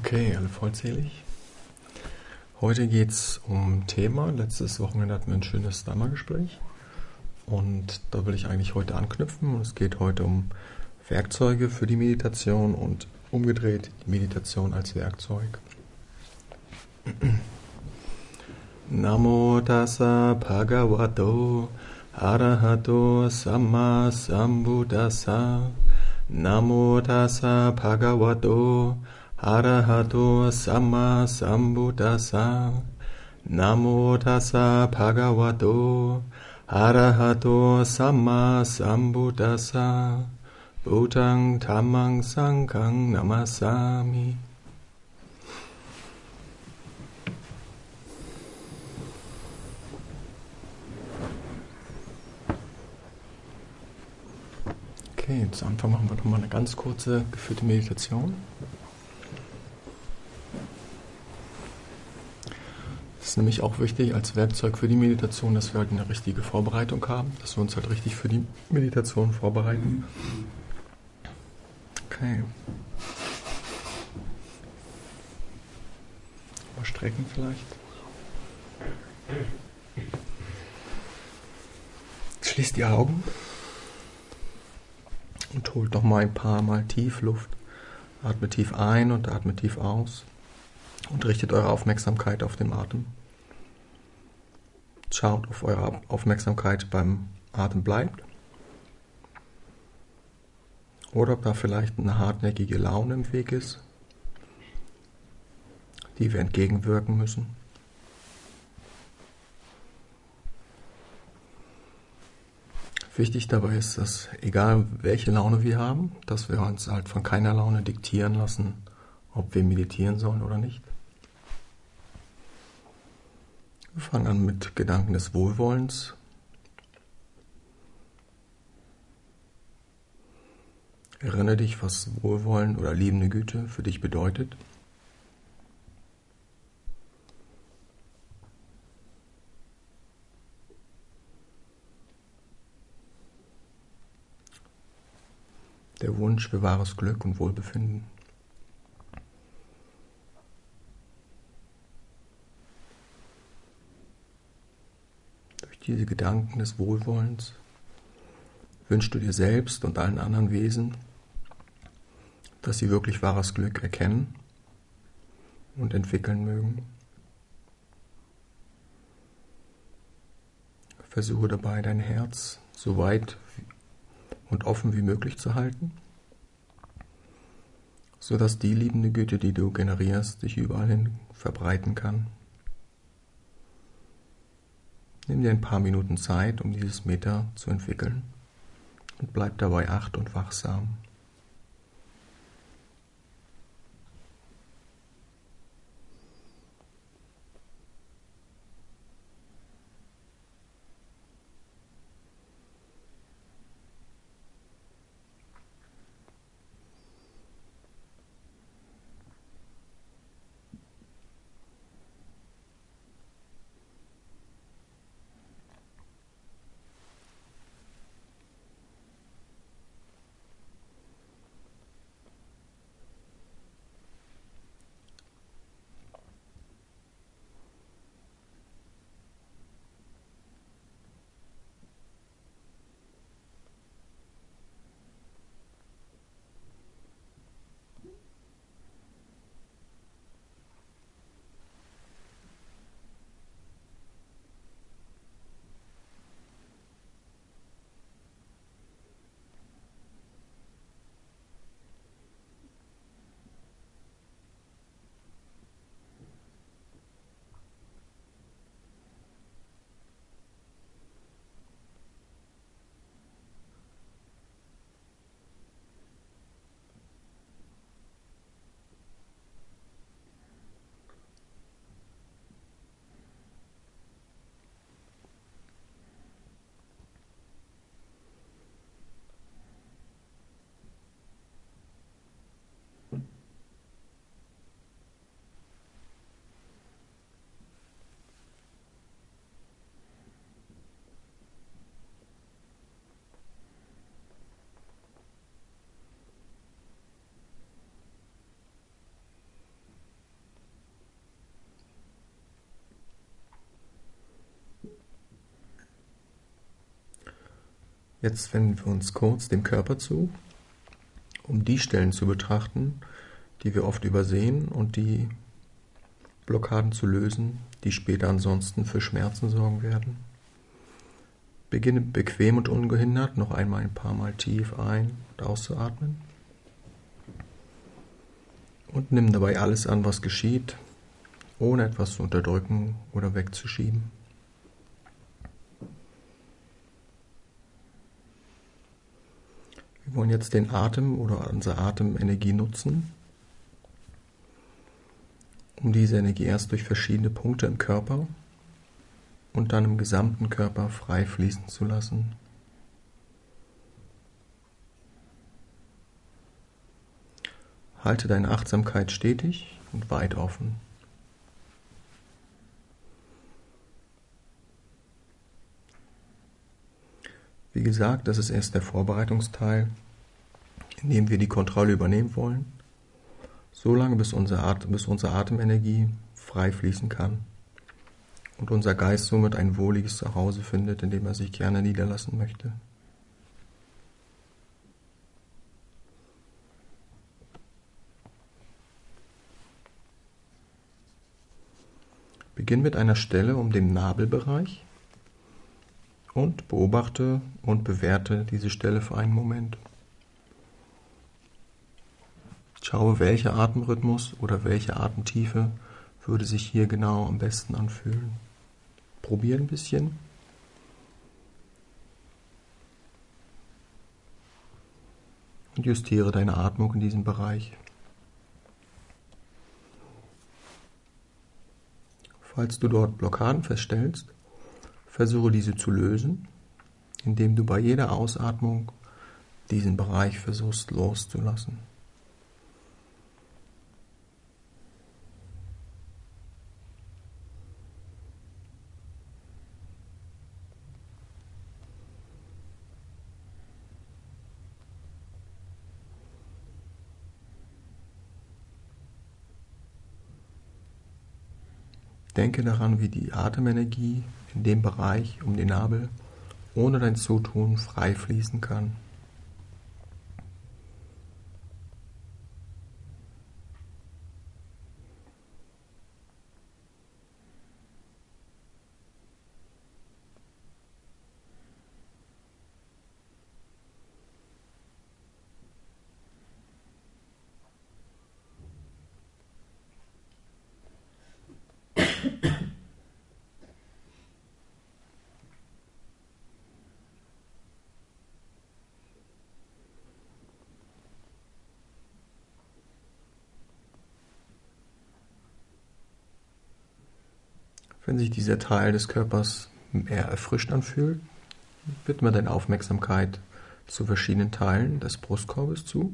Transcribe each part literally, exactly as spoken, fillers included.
Okay, alle vollzählig. Heute geht es um Thema. Letztes Wochenende hatten wir ein schönes Dharma-Gespräch. Und da will ich eigentlich heute anknüpfen. Und es geht heute um Werkzeuge für die Meditation und umgedreht die Meditation als Werkzeug. Namo tassa bhagavato arahato samma sambuddhassa. Namo tassa bhagavato arahato samma sambuddhassa. Namo tassa bhagavato arahato samma sambuddhassa. Buddhang dhammang sanghang namasami. Okay, zu Anfang machen wir nochmal eine ganz kurze geführte Meditation. Es ist nämlich auch wichtig als Werkzeug für die Meditation, dass wir halt eine richtige Vorbereitung haben, dass wir uns halt richtig für die Meditation vorbereiten. Okay. Mal strecken vielleicht. Schließt die Augen. Und holt noch mal ein paar Mal tief Luft. Atmet tief ein und atmet tief aus. Und richtet eure Aufmerksamkeit auf den Atem. Schaut, ob eure Aufmerksamkeit beim Atem bleibt. Oder ob da vielleicht eine hartnäckige Laune im Weg ist, die wir entgegenwirken müssen. Wichtig dabei ist, dass egal welche Laune wir haben, dass wir uns halt von keiner Laune diktieren lassen, ob wir meditieren sollen oder nicht. Wir fangen an mit Gedanken des Wohlwollens. Erinnere dich, was Wohlwollen oder liebende Güte für dich bedeutet. Der Wunsch für wahres Glück und Wohlbefinden. Durch diese Gedanken des Wohlwollens wünschst du dir selbst und allen anderen Wesen, dass sie wirklich wahres Glück erkennen und entwickeln mögen. Versuche dabei, dein Herz so weit und offen wie möglich zu halten, sodass die liebende Güte, die du generierst, sich überall hin verbreiten kann. Nimm dir ein paar Minuten Zeit, um dieses Metta zu entwickeln und bleib dabei acht und wachsam. Jetzt wenden wir uns kurz dem Körper zu, um die Stellen zu betrachten, die wir oft übersehen und die Blockaden zu lösen, die später ansonsten für Schmerzen sorgen werden. Beginne bequem und ungehindert noch einmal ein paar Mal tief ein- und auszuatmen. Und nimm dabei alles an, was geschieht, ohne etwas zu unterdrücken oder wegzuschieben. Wir wollen jetzt den Atem oder unsere Atemenergie nutzen, um diese Energie erst durch verschiedene Punkte im Körper und dann im gesamten Körper frei fließen zu lassen. Halte deine Achtsamkeit stetig und weit offen. Wie gesagt, das ist erst der Vorbereitungsteil, in dem wir die Kontrolle übernehmen wollen, solange bis unsere, Atem, bis unsere Atemenergie frei fließen kann und unser Geist somit ein wohliges Zuhause findet, in dem er sich gerne niederlassen möchte. Beginn mit einer Stelle um den Nabelbereich und beobachte und bewerte diese Stelle für einen Moment. Schaue, welcher Atemrhythmus oder welche Atemtiefe würde sich hier genau am besten anfühlen. Probier ein bisschen. Und justiere deine Atmung in diesem Bereich. Falls du dort Blockaden feststellst, versuche diese zu lösen, indem du bei jeder Ausatmung diesen Bereich versuchst loszulassen. Denke daran, wie die Atemenergie in dem Bereich um den Nabel ohne dein Zutun frei fließen kann. Wenn sich dieser Teil des Körpers mehr erfrischt anfühlt, widme deine Aufmerksamkeit zu verschiedenen Teilen des Brustkorbes zu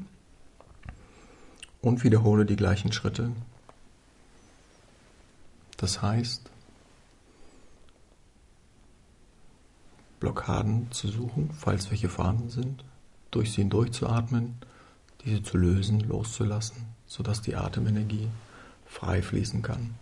und wiederhole die gleichen Schritte. Das heißt, Blockaden zu suchen, falls welche vorhanden sind, durch sie hindurchzuatmen, diese zu lösen, loszulassen, sodass die Atemenergie frei fließen kann.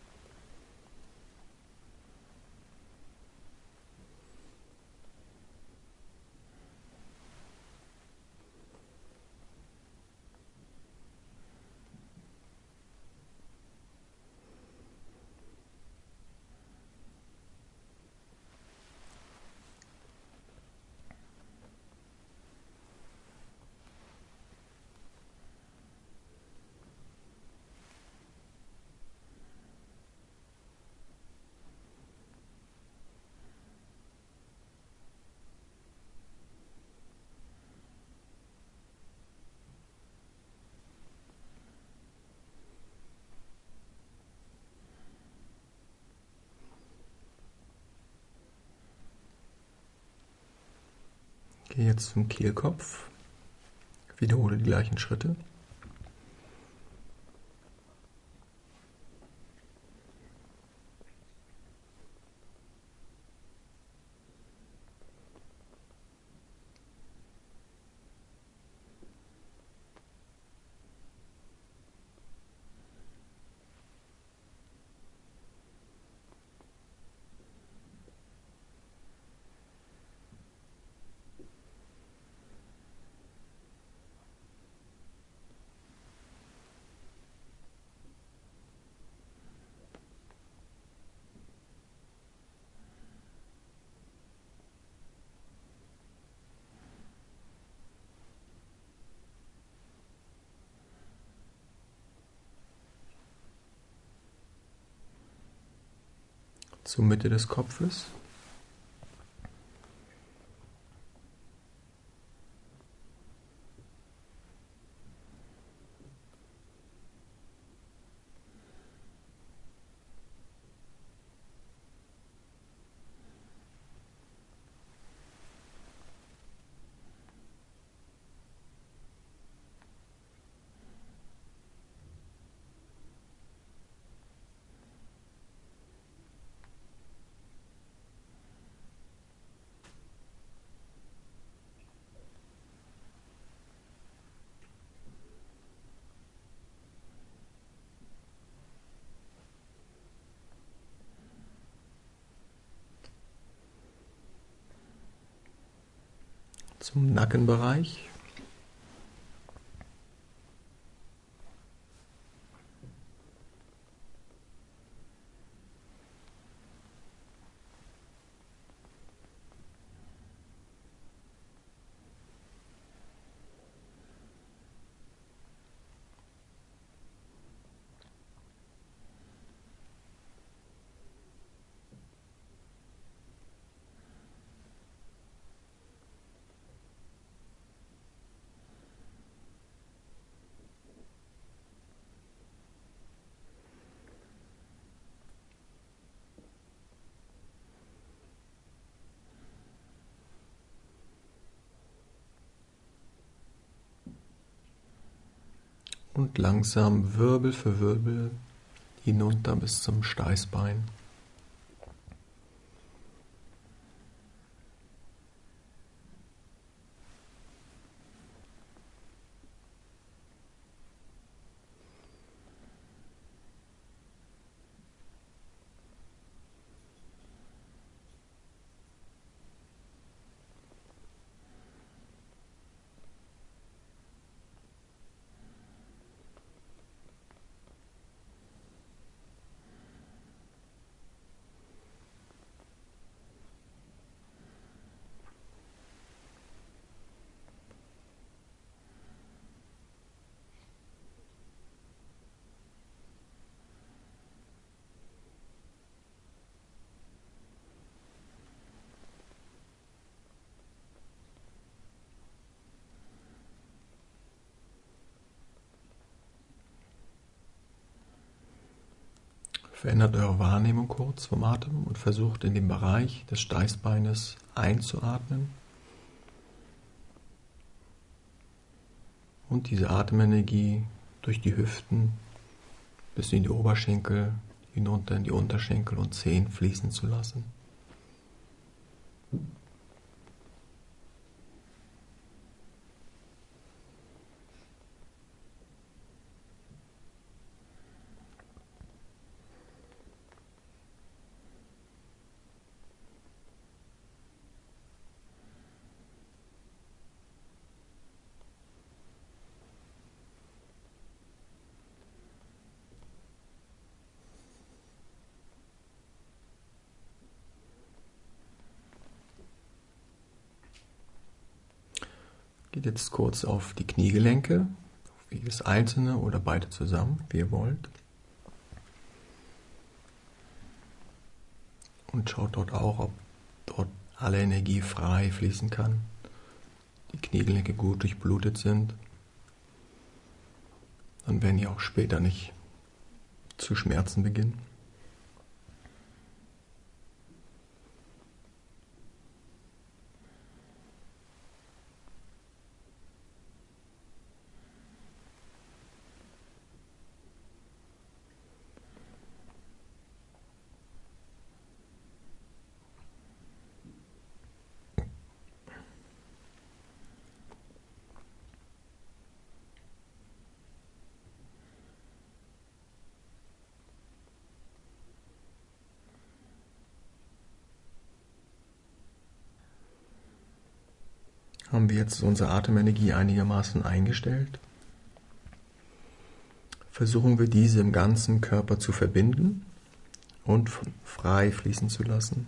Gehe jetzt zum Kehlkopf, wiederhole die gleichen Schritte. zur Mitte des Kopfes. Zum Nackenbereich. Und langsam Wirbel für Wirbel hinunter bis zum Steißbein. Verändert eure Wahrnehmung kurz vom Atem und versucht in den Bereich des Steißbeines einzuatmen und diese Atemenergie durch die Hüften bis in die Oberschenkel, hinunter in die Unterschenkel und Zehen fließen zu lassen. Geht jetzt kurz auf die Kniegelenke, auf jedes einzelne oder beide zusammen, wie ihr wollt. Und schaut dort auch, ob dort alle Energie frei fließen kann, die Kniegelenke gut durchblutet sind. Dann werden die auch später nicht zu schmerzen beginnen. Haben wir jetzt unsere Atemenergie einigermaßen eingestellt? Versuchen wir diese im ganzen Körper zu verbinden und frei fließen zu lassen,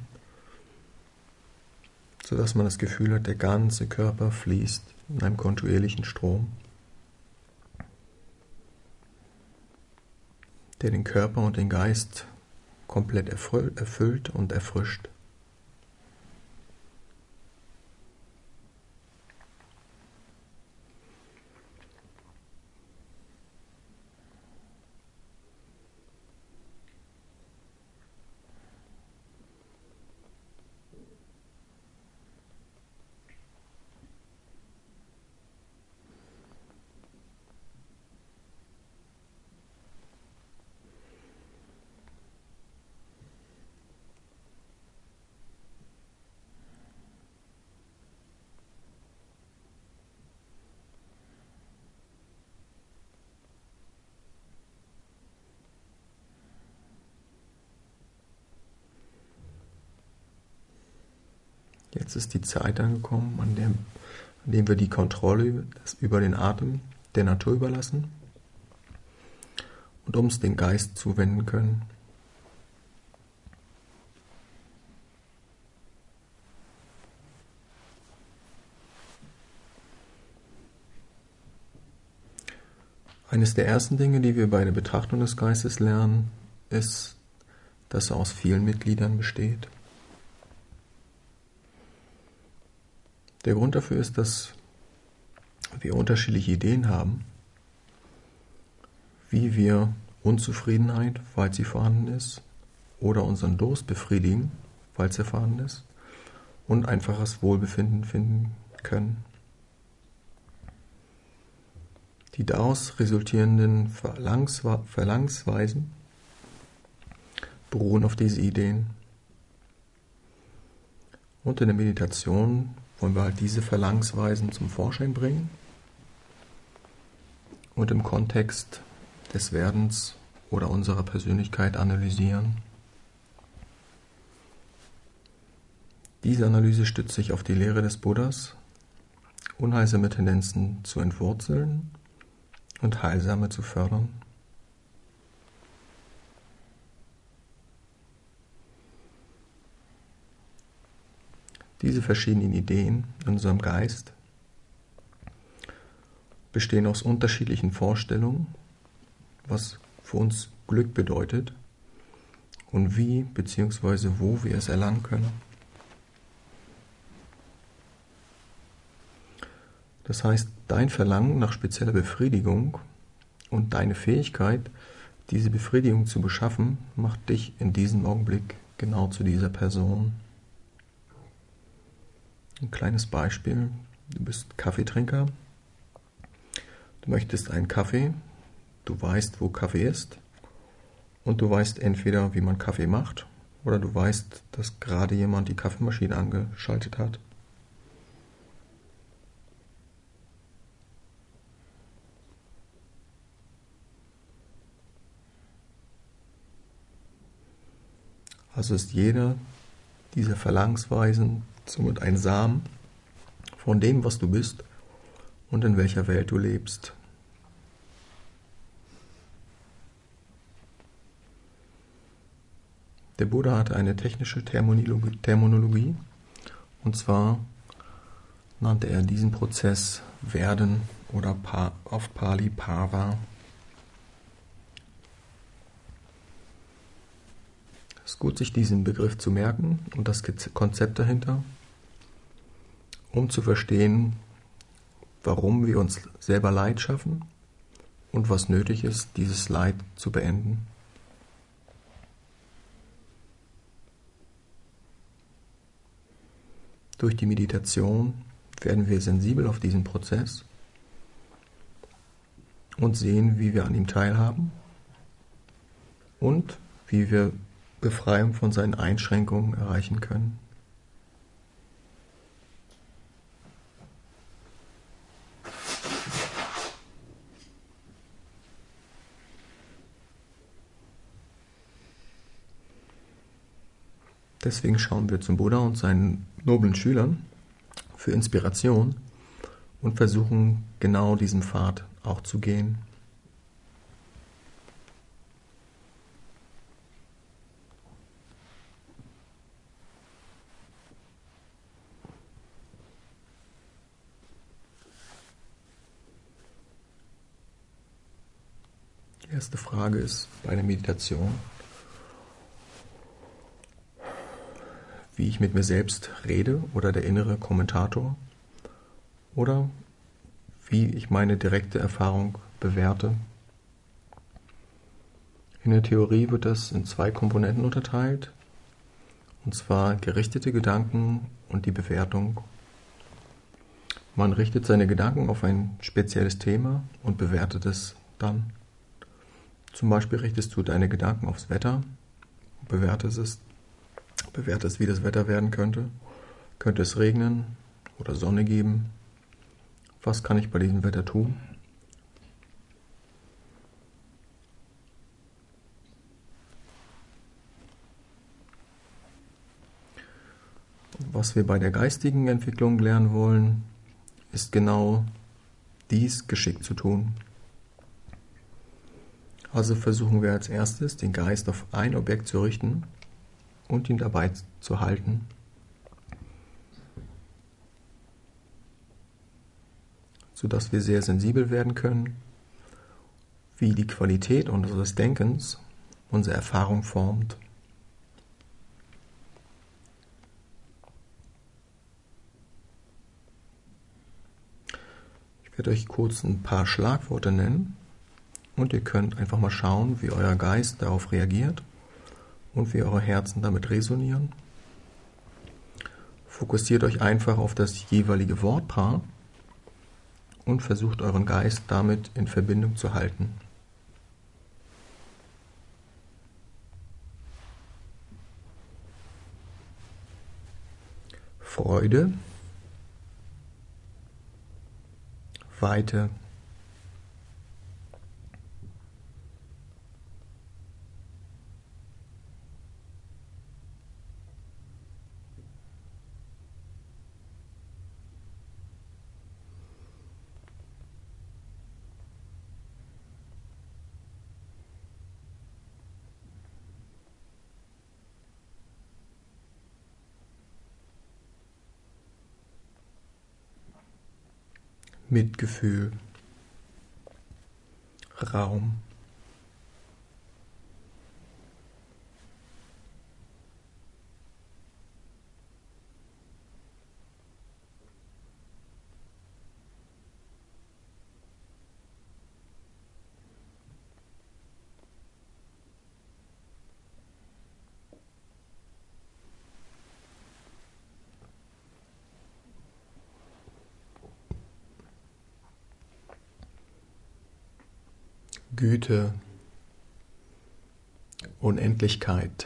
sodass man das Gefühl hat, der ganze Körper fließt in einem kontinuierlichen Strom, der den Körper und den Geist komplett erfüllt und erfrischt. Jetzt ist die Zeit angekommen, an dem, an dem wir die Kontrolle über den Atem der Natur überlassen und uns den Geist zuwenden können. Eines der ersten Dinge, die wir bei der Betrachtung des Geistes lernen, ist, dass er aus vielen Mitgliedern besteht. Der Grund dafür ist, dass wir unterschiedliche Ideen haben, wie wir Unzufriedenheit, falls sie vorhanden ist, oder unseren Durst befriedigen, falls er vorhanden ist, und einfaches Wohlbefinden finden können. Die daraus resultierenden Verlangswe- Verlangsweisen beruhen auf diese Ideen. Und in der Meditation wollen wir halt diese Verlangsweisen zum Vorschein bringen und im Kontext des Werdens oder unserer Persönlichkeit analysieren. Diese Analyse stützt sich auf die Lehre des Buddhas, unheilsame Tendenzen zu entwurzeln und heilsame zu fördern. Diese verschiedenen Ideen in unserem Geist bestehen aus unterschiedlichen Vorstellungen, was für uns Glück bedeutet und wie bzw. wo wir es erlangen können. Das heißt, dein Verlangen nach spezieller Befriedigung und deine Fähigkeit, diese Befriedigung zu beschaffen, macht dich in diesem Augenblick genau zu dieser Person. Ein kleines Beispiel, du bist Kaffeetrinker, du möchtest einen Kaffee, du weißt, wo Kaffee ist und du weißt entweder, wie man Kaffee macht oder du weißt, dass gerade jemand die Kaffeemaschine angeschaltet hat. Also ist jeder dieser Verlangsweisen somit ein Samen von dem, was du bist und in welcher Welt du lebst. Der Buddha hatte eine technische Terminologie, und zwar nannte er diesen Prozess Werden oder auf Pali Bhava. Es ist gut, sich diesen Begriff zu merken und das Konzept dahinter, um zu verstehen, warum wir uns selber Leid schaffen und was nötig ist, dieses Leid zu beenden. Durch die Meditation werden wir sensibel auf diesen Prozess und sehen, wie wir an ihm teilhaben und wie wir Befreiung von seinen Einschränkungen erreichen können. Deswegen schauen wir zum Buddha und seinen noblen Schülern für Inspiration und versuchen genau diesen Pfad auch zu gehen. Die erste Frage ist bei der Meditation: wie ich mit mir selbst rede oder der innere Kommentator oder wie ich meine direkte Erfahrung bewerte. In der Theorie wird das in zwei Komponenten unterteilt, und zwar gerichtete Gedanken und die Bewertung. Man richtet seine Gedanken auf ein spezielles Thema und bewertet es dann. Zum Beispiel richtest du deine Gedanken aufs Wetter, bewertest es, bewertest, wie das Wetter werden könnte. Könnte es regnen oder Sonne geben? Was kann ich bei diesem Wetter tun? Was wir bei der geistigen Entwicklung lernen wollen, ist genau dies geschickt zu tun. Also versuchen wir als erstes, den Geist auf ein Objekt zu richten und ihn dabei zu halten. Sodass wir sehr sensibel werden können, wie die Qualität unseres Denkens unsere Erfahrung formt. Ich werde euch kurz ein paar Schlagworte nennen und ihr könnt einfach mal schauen, wie euer Geist darauf reagiert und wie eure Herzen damit resonieren. Fokussiert euch einfach auf das jeweilige Wortpaar und versucht euren Geist damit in Verbindung zu halten. Freude, Weite, Mitgefühl, Raum, Güte, Unendlichkeit,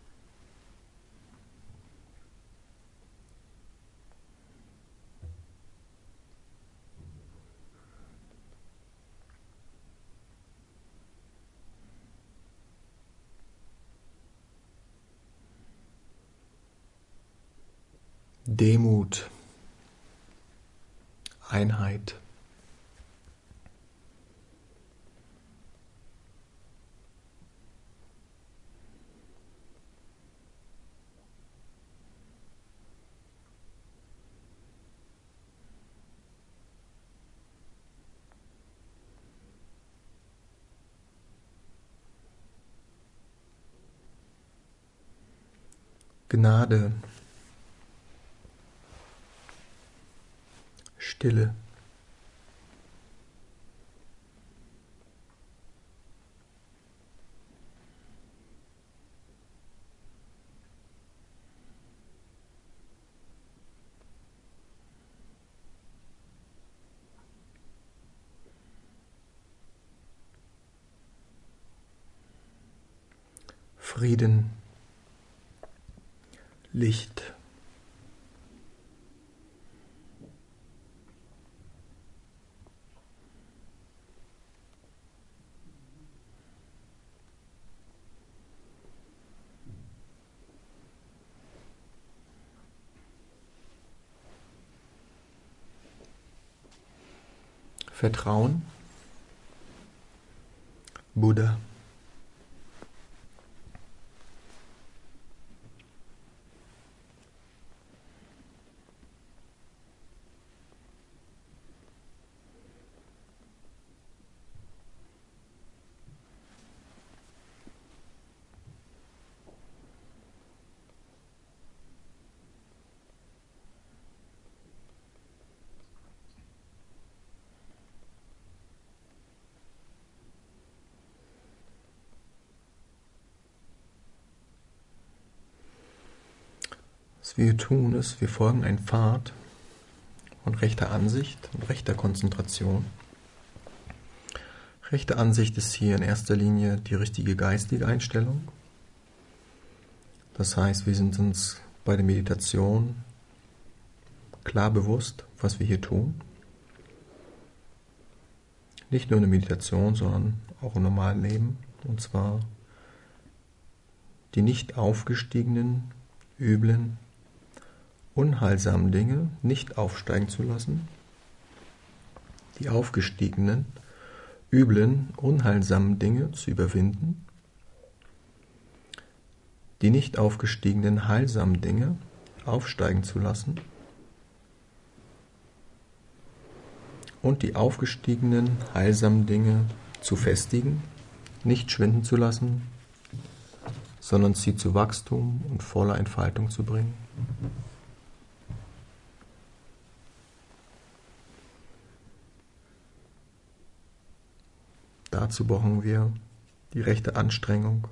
Demut, Einheit, Gnade, Stille, Frieden, Licht, Vertrauen, Buddha, Was wir tun ist, wir folgen einen Pfad von rechter Ansicht und rechter Konzentration. Rechte Ansicht ist hier in erster Linie die richtige geistige Einstellung. Das heißt, wir sind uns bei der Meditation klar bewusst, was wir hier tun. Nicht nur in der Meditation, sondern auch im normalen Leben. Und zwar die nicht aufgestiegenen, üblen, unheilsamen Dinge nicht aufsteigen zu lassen. Die aufgestiegenen, üblen, unheilsamen Dinge zu überwinden. Die nicht aufgestiegenen, heilsamen Dinge aufsteigen zu lassen. Und die aufgestiegenen, heilsamen Dinge zu festigen, nicht schwinden zu lassen, sondern sie zu Wachstum und voller Entfaltung zu bringen. Dazu brauchen wir die rechte Anstrengung.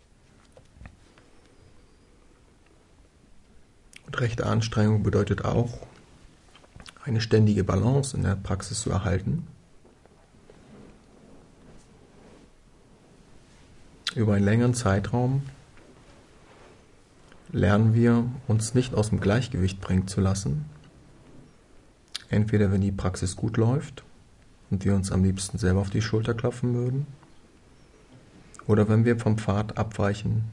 Und rechte Anstrengung bedeutet auch, eine ständige Balance in der Praxis zu erhalten. Über einen längeren Zeitraum lernen wir, uns nicht aus dem Gleichgewicht bringen zu lassen. Entweder wenn die Praxis gut läuft und wir uns am liebsten selber auf die Schulter klopfen würden, oder wenn wir vom Pfad abweichen.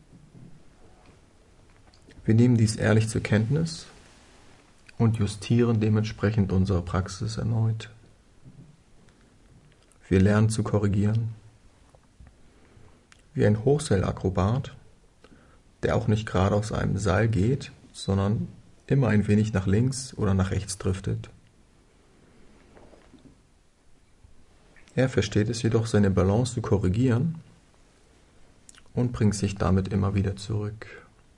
Wir nehmen dies ehrlich zur Kenntnis und justieren dementsprechend unsere Praxis erneut. Wir lernen zu korrigieren. Wie ein Hochseilakrobat, der auch nicht gerade aus einem Seil geht, sondern immer ein wenig nach links oder nach rechts driftet. Er versteht es jedoch, seine Balance zu korrigieren und bringt sich damit immer wieder zurück.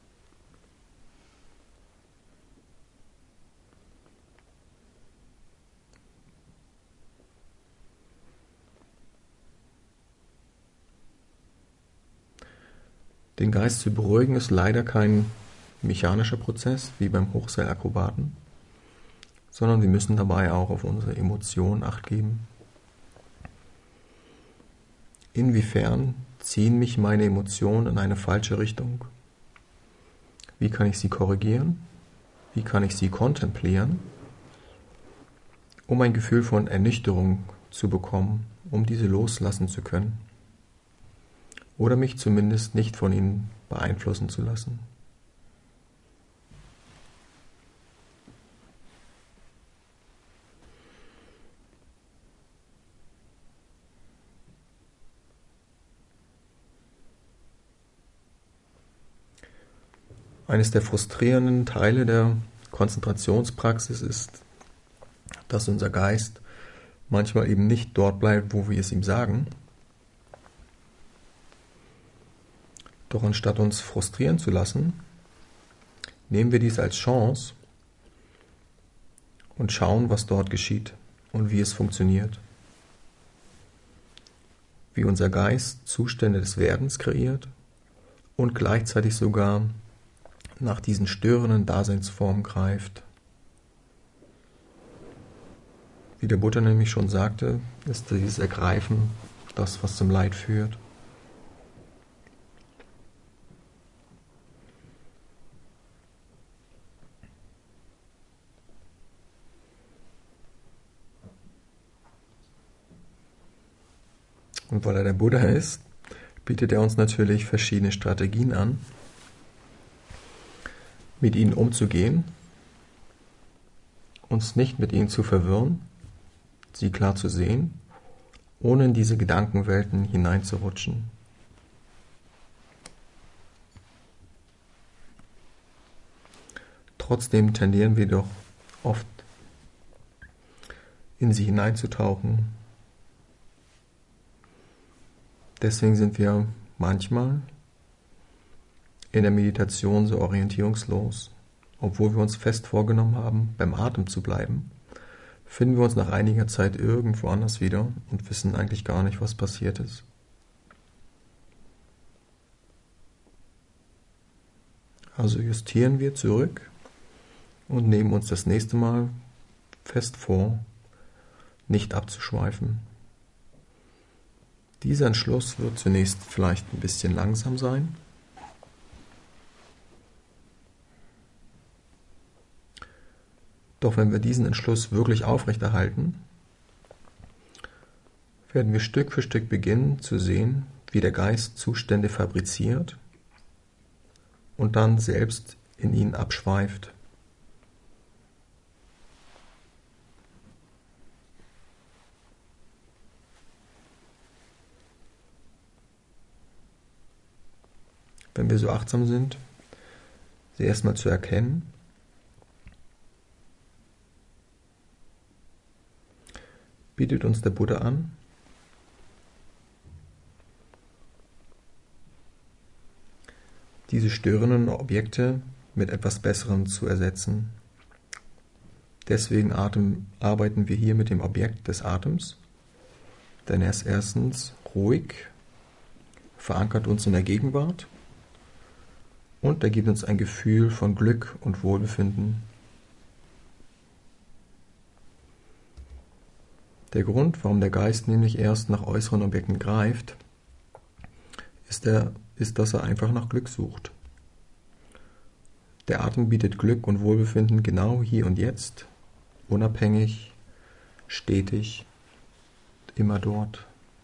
Den Geist zu beruhigen ist leider kein mechanischer Prozess wie beim Hochseilakrobaten, sondern wir müssen dabei auch auf unsere Emotionen Acht geben. Inwiefern ziehen mich meine Emotionen in eine falsche Richtung? Wie kann ich sie korrigieren? Wie kann ich sie kontemplieren, um ein Gefühl von Ernüchterung zu bekommen, um diese loslassen zu können? Oder mich zumindest nicht von ihnen beeinflussen zu lassen. Eines der frustrierenden Teile der Konzentrationspraxis ist, dass unser Geist manchmal eben nicht dort bleibt, wo wir es ihm sagen. Doch anstatt uns frustrieren zu lassen, nehmen wir dies als Chance und schauen, was dort geschieht und wie es funktioniert. Wie unser Geist Zustände des Werdens kreiert und gleichzeitig sogar nach diesen störenden Daseinsformen greift. Wie der Buddha nämlich schon sagte, ist dieses Ergreifen das, was zum Leid führt. Und weil er der Buddha ist, bietet er uns natürlich verschiedene Strategien an, mit ihnen umzugehen, uns nicht mit ihnen zu verwirren, sie klar zu sehen, ohne in diese Gedankenwelten hineinzurutschen. Trotzdem tendieren wir doch oft in sie hineinzutauchen. Deswegen sind wir manchmal in der Meditation so orientierungslos. Obwohl wir uns fest vorgenommen haben, beim Atem zu bleiben, finden wir uns nach einiger Zeit irgendwo anders wieder und wissen eigentlich gar nicht, was passiert ist. Also justieren wir zurück und nehmen uns das nächste Mal fest vor, nicht abzuschweifen. Dieser Entschluss wird zunächst vielleicht ein bisschen langsam sein. Doch wenn wir diesen Entschluss wirklich aufrechterhalten, werden wir Stück für Stück beginnen zu sehen, wie der Geist Zustände fabriziert und dann selbst in ihnen abschweift. Wenn wir so achtsam sind, sie erstmal zu erkennen, bietet uns der Buddha an, diese störenden Objekte mit etwas Besserem zu ersetzen. Deswegen Atem, arbeiten wir hier mit dem Objekt des Atems, denn er ist erstens ruhig, verankert uns in der Gegenwart und er gibt uns ein Gefühl von Glück und Wohlbefinden. Der Grund, warum der Geist nämlich erst nach äußeren Objekten greift, ist, der, ist, dass er einfach nach Glück sucht. Der Atem bietet Glück und Wohlbefinden genau hier und jetzt, unabhängig, stetig, immer dort.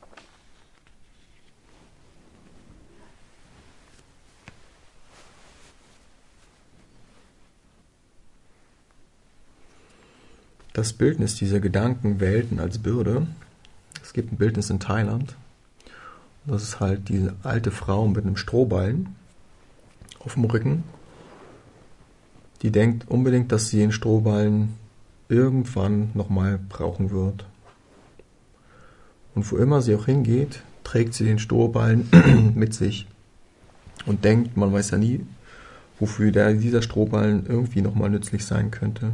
Das Bildnis dieser Gedankenwelten als Bürde, es gibt ein Bildnis in Thailand, das ist halt diese alte Frau mit einem Strohballen auf dem Rücken, die denkt unbedingt, dass sie den Strohballen irgendwann nochmal brauchen wird. Und wo immer sie auch hingeht, trägt sie den Strohballen mit sich und denkt, man weiß ja nie, wofür der, dieser Strohballen irgendwie nochmal nützlich sein könnte.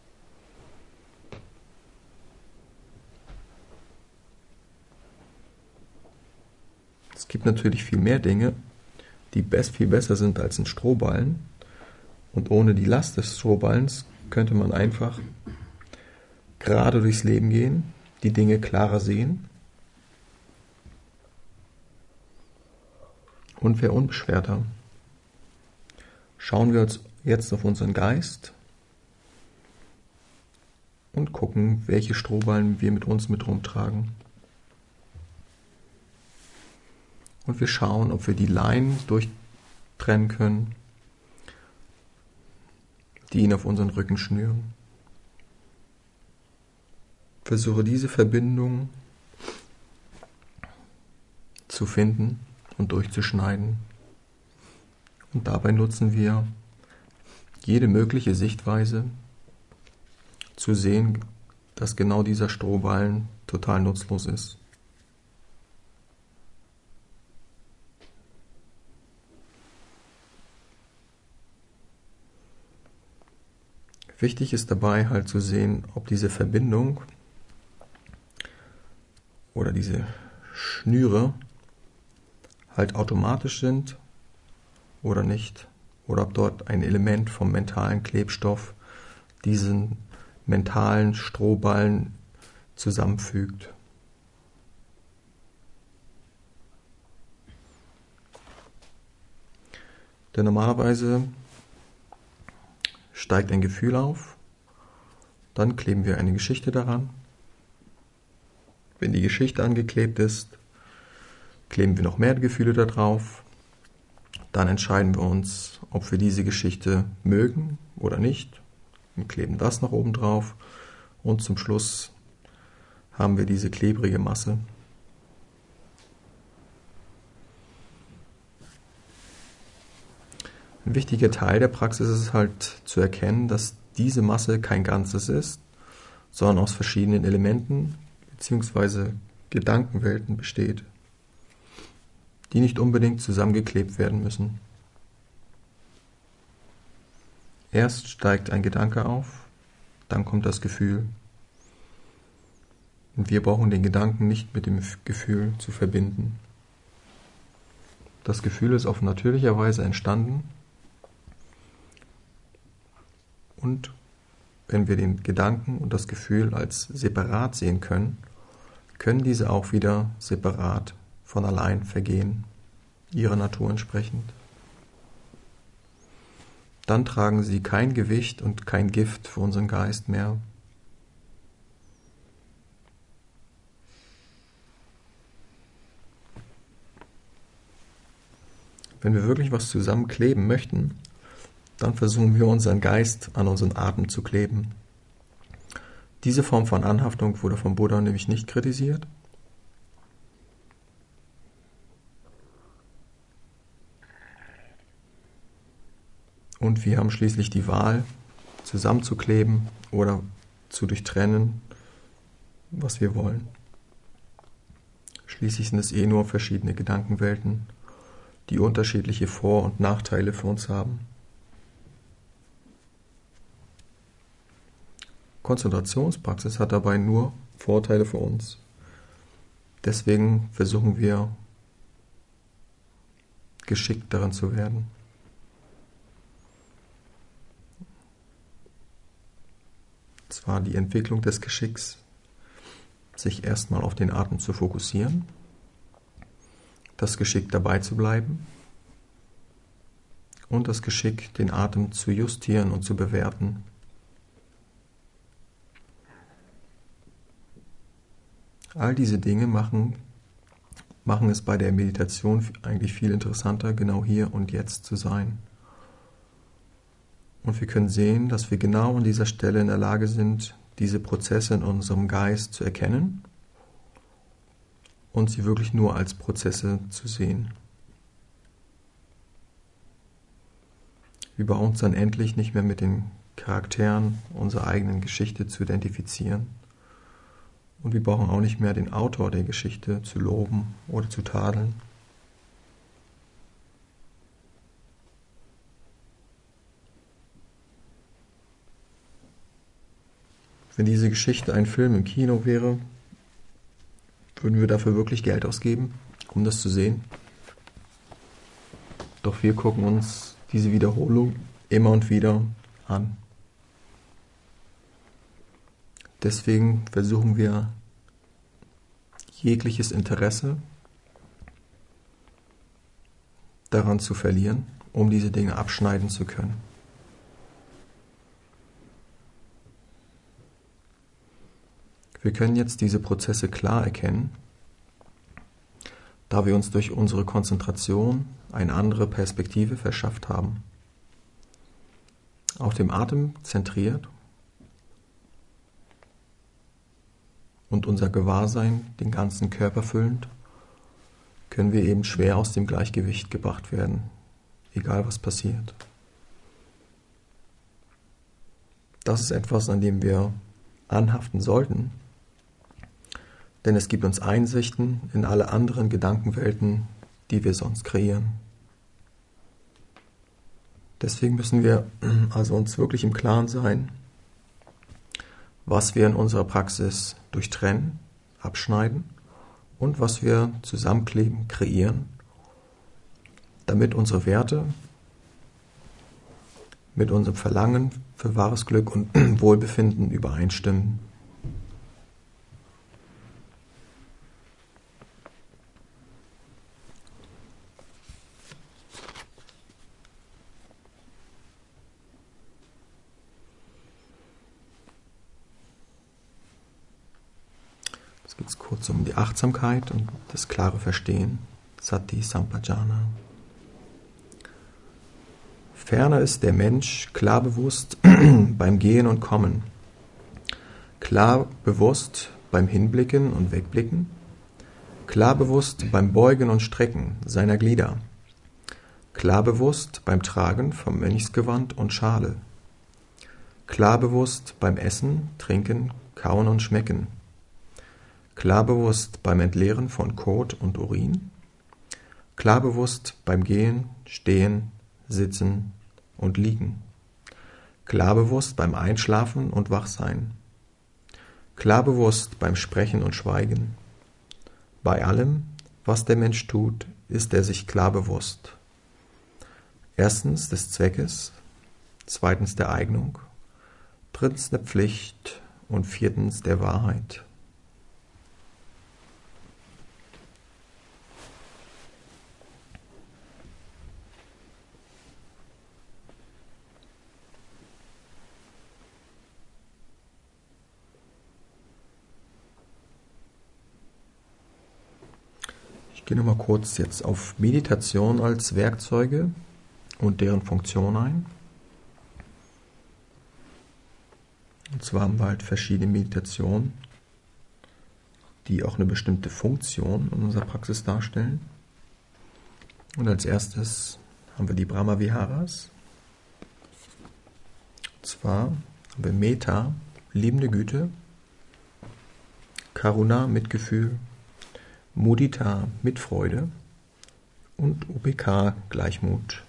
Es gibt natürlich viel mehr Dinge, die best, viel besser sind als ein Strohballen. Und ohne die Last des Strohballens könnte man einfach gerade durchs Leben gehen, die Dinge klarer sehen und wäre unbeschwerter. Schauen wir uns jetzt auf unseren Geist und gucken, welche Strohballen wir mit uns mit rumtragen. Und wir schauen, ob wir die Leinen durchtrennen können, die ihn auf unseren Rücken schnüren. Versuche diese Verbindung zu finden und durchzuschneiden. Und dabei nutzen wir jede mögliche Sichtweise, zu sehen, dass genau dieser Strohballen total nutzlos ist. Wichtig ist dabei halt zu sehen, ob diese Verbindung oder diese Schnüre halt automatisch sind oder nicht. Oder ob dort ein Element vom mentalen Klebstoff diesen mentalen Strohballen zusammenfügt. Denn normalerweise steigt ein Gefühl auf, dann kleben wir eine Geschichte daran. Wenn die Geschichte angeklebt ist, kleben wir noch mehr Gefühle da drauf. Dann entscheiden wir uns, ob wir diese Geschichte mögen oder nicht und kleben das noch oben drauf. Und zum Schluss haben wir diese klebrige Masse. Ein wichtiger Teil der Praxis ist halt zu erkennen, dass diese Masse kein Ganzes ist, sondern aus verschiedenen Elementen bzw. Gedankenwelten besteht, die nicht unbedingt zusammengeklebt werden müssen. Erst steigt ein Gedanke auf, dann kommt das Gefühl. Und wir brauchen den Gedanken nicht mit dem Gefühl zu verbinden. Das Gefühl ist auf natürlicher Weise entstanden Und wenn wir den Gedanken und das Gefühl als separat sehen können, können diese auch wieder separat von allein vergehen, ihrer Natur entsprechend. Dann tragen sie kein Gewicht und kein Gift für unseren Geist mehr. Wenn wir wirklich was zusammenkleben möchten, dann versuchen wir unseren Geist an unseren Atem zu kleben. Diese Form von Anhaftung wurde vom Buddha nämlich nicht kritisiert. Und wir haben schließlich die Wahl, zusammenzukleben oder zu durchtrennen, was wir wollen. Schließlich sind es eh nur verschiedene Gedankenwelten, die unterschiedliche Vor- und Nachteile für uns haben. Konzentrationspraxis hat dabei nur Vorteile für uns. Deswegen versuchen wir, geschickt darin zu werden. Zwar die Entwicklung des Geschicks, sich erstmal auf den Atem zu fokussieren, das Geschick dabei zu bleiben und das Geschick, den Atem zu justieren und zu bewerten. All diese Dinge machen, machen es bei der Meditation eigentlich viel interessanter, genau hier und jetzt zu sein. Und wir können sehen, dass wir genau an dieser Stelle in der Lage sind, diese Prozesse in unserem Geist zu erkennen und sie wirklich nur als Prozesse zu sehen. Wir brauchen uns dann endlich nicht mehr mit den Charakteren unserer eigenen Geschichte zu identifizieren. Und wir brauchen auch nicht mehr den Autor der Geschichte zu loben oder zu tadeln. Wenn diese Geschichte ein Film im Kino wäre, würden wir dafür wirklich Geld ausgeben, um das zu sehen. Doch wir gucken uns diese Wiederholung immer und wieder an. Deswegen versuchen wir, jegliches Interesse daran zu verlieren, um diese Dinge abschneiden zu können. Wir können jetzt diese Prozesse klar erkennen, da wir uns durch unsere Konzentration eine andere Perspektive verschafft haben. Auf dem Atem zentriert und unser Gewahrsein den ganzen Körper füllend, können wir eben schwer aus dem Gleichgewicht gebracht werden, egal was passiert. Das ist etwas, an dem wir anhaften sollten, denn es gibt uns Einsichten in alle anderen Gedankenwelten, die wir sonst kreieren. Deswegen müssen wir also uns wirklich im Klaren sein, was wir in unserer Praxis durchtrennen, abschneiden und was wir zusammenkleben, kreieren, damit unsere Werte mit unserem Verlangen für wahres Glück und Wohlbefinden übereinstimmen. Jetzt geht es kurz um die Achtsamkeit und das klare Verstehen, Sati Sampajana. Ferner ist der Mensch klar bewusst beim Gehen und Kommen, klar bewusst beim Hinblicken und Wegblicken, klar bewusst beim Beugen und Strecken seiner Glieder, klar bewusst beim Tragen vom Mönchsgewand und Schale, klar bewusst beim Essen, Trinken, Kauen und Schmecken, klar bewusst beim Entleeren von Kot und Urin, klar bewusst beim Gehen, Stehen, Sitzen und Liegen, klar bewusst beim Einschlafen und Wachsein, klar bewusst beim Sprechen und Schweigen. Bei allem, was der Mensch tut, ist er sich klar bewusst. Erstens des Zweckes, zweitens der Eignung, drittens eine Pflicht und viertens der Wahrheit. Ich gehe nochmal kurz jetzt auf Meditation als Werkzeuge und deren Funktion ein. Und zwar haben wir halt verschiedene Meditationen, die auch eine bestimmte Funktion in unserer Praxis darstellen. Und als erstes haben wir die Brahma Viharas. Und zwar haben wir Metta, liebende Güte, Karuna, Mitgefühl, Mudita, Mitfreude und U P E K, Gleichmut.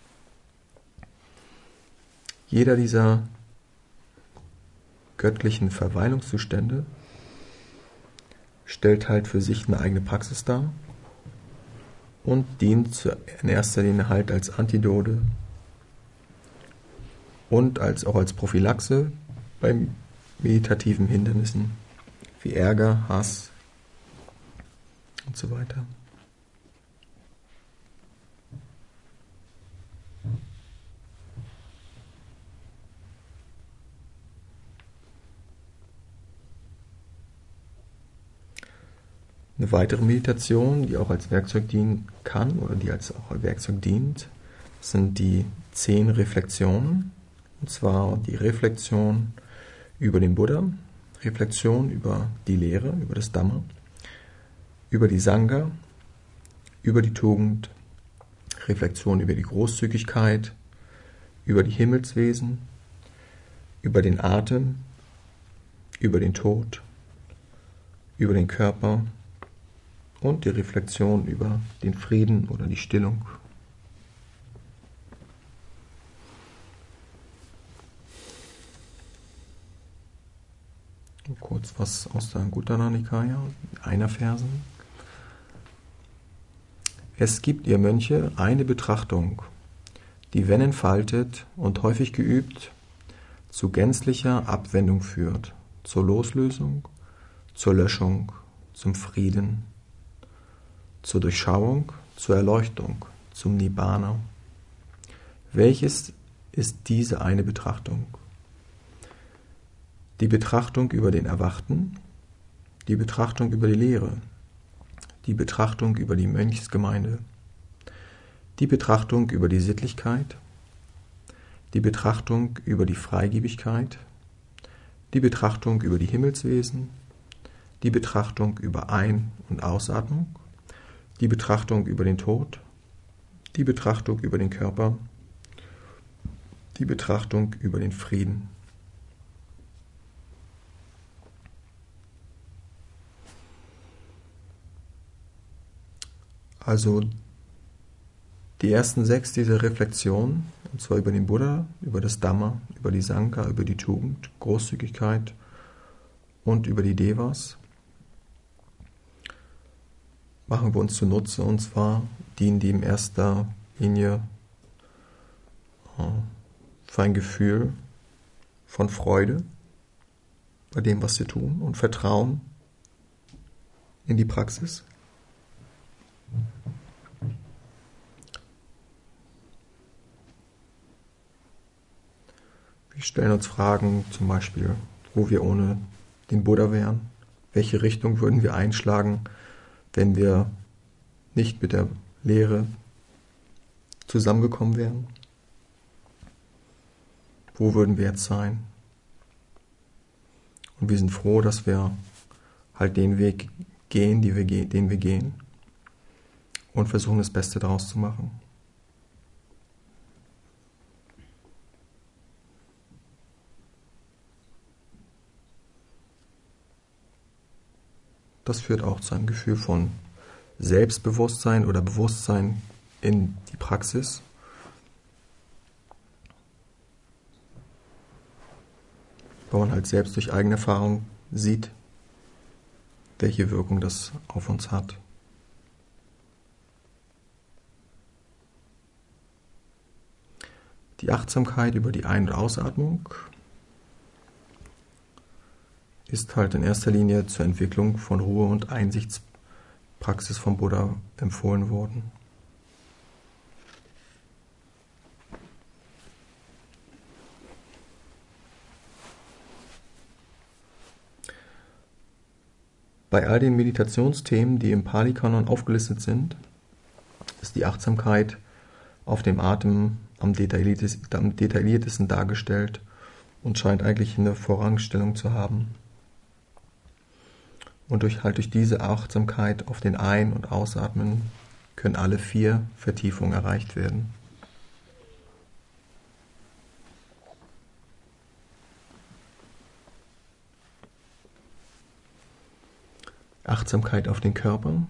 Jeder dieser göttlichen Verweilungszustände stellt halt für sich eine eigene Praxis dar und dient in erster Linie halt als Antidote und als, auch als Prophylaxe bei meditativen Hindernissen wie Ärger, Hass und so weiter. Eine weitere Meditation, die auch als Werkzeug dienen kann oder die als auch als Werkzeug dient, sind die zehn Reflexionen. Und zwar die Reflexion über den Buddha, Reflexion über die Lehre, über das Dhamma, über die Sangha, über die Tugend, Reflexion über die Großzügigkeit, über die Himmelswesen, über den Atem, über den Tod, über den Körper und die Reflexion über den Frieden oder die Stillung. Und kurz was aus der Anguttara Nikaya, einer Versen. Es gibt, ihr Mönche, eine Betrachtung, die, wenn entfaltet und häufig geübt, zu gänzlicher Abwendung führt, zur Loslösung, zur Löschung, zum Frieden, zur Durchschauung, zur Erleuchtung, zum Nibbana. Welches ist diese eine Betrachtung? Die Betrachtung über den Erwachten, die Betrachtung über die Lehre, die Betrachtung über die Mönchsgemeinde, die Betrachtung über die Sittlichkeit, die Betrachtung über die Freigebigkeit, die Betrachtung über die Himmelswesen, die Betrachtung über Ein- und Ausatmung, die Betrachtung über den Tod, die Betrachtung über den Körper, die Betrachtung über den Frieden. Also die ersten sechs dieser Reflexionen, und zwar über den Buddha, über das Dhamma, über die Sangha, über die Tugend, Großzügigkeit und über die Devas, machen wir uns zunutze, und zwar dienen die in erster Linie für ein Gefühl von Freude bei dem, was wir tun, und Vertrauen in die Praxis. Wir stellen uns Fragen, zum Beispiel, wo wir ohne den Buddha wären. Welche Richtung würden wir einschlagen, wenn wir nicht mit der Lehre zusammengekommen wären? Wo würden wir jetzt sein? Und wir sind froh, dass wir halt den Weg gehen, die wir ge- den wir gehen, und versuchen, das Beste daraus zu machen. Das führt auch zu einem Gefühl von Selbstbewusstsein oder Bewusstsein in die Praxis. Weil man halt selbst durch eigene Erfahrung sieht, welche Wirkung das auf uns hat. Die Achtsamkeit über die Ein- und Ausatmung. ist halt in erster Linie zur Entwicklung von Ruhe und Einsichtspraxis vom Buddha empfohlen worden. Bei all den Meditationsthemen, die im Pali-Kanon aufgelistet sind, ist die Achtsamkeit auf dem Atem am detailliertesten dargestellt und scheint eigentlich eine Vorrangstellung zu haben. Und durch, halt durch diese Achtsamkeit auf den Ein- und Ausatmen können alle vier Vertiefungen erreicht werden. Achtsamkeit auf den Körper.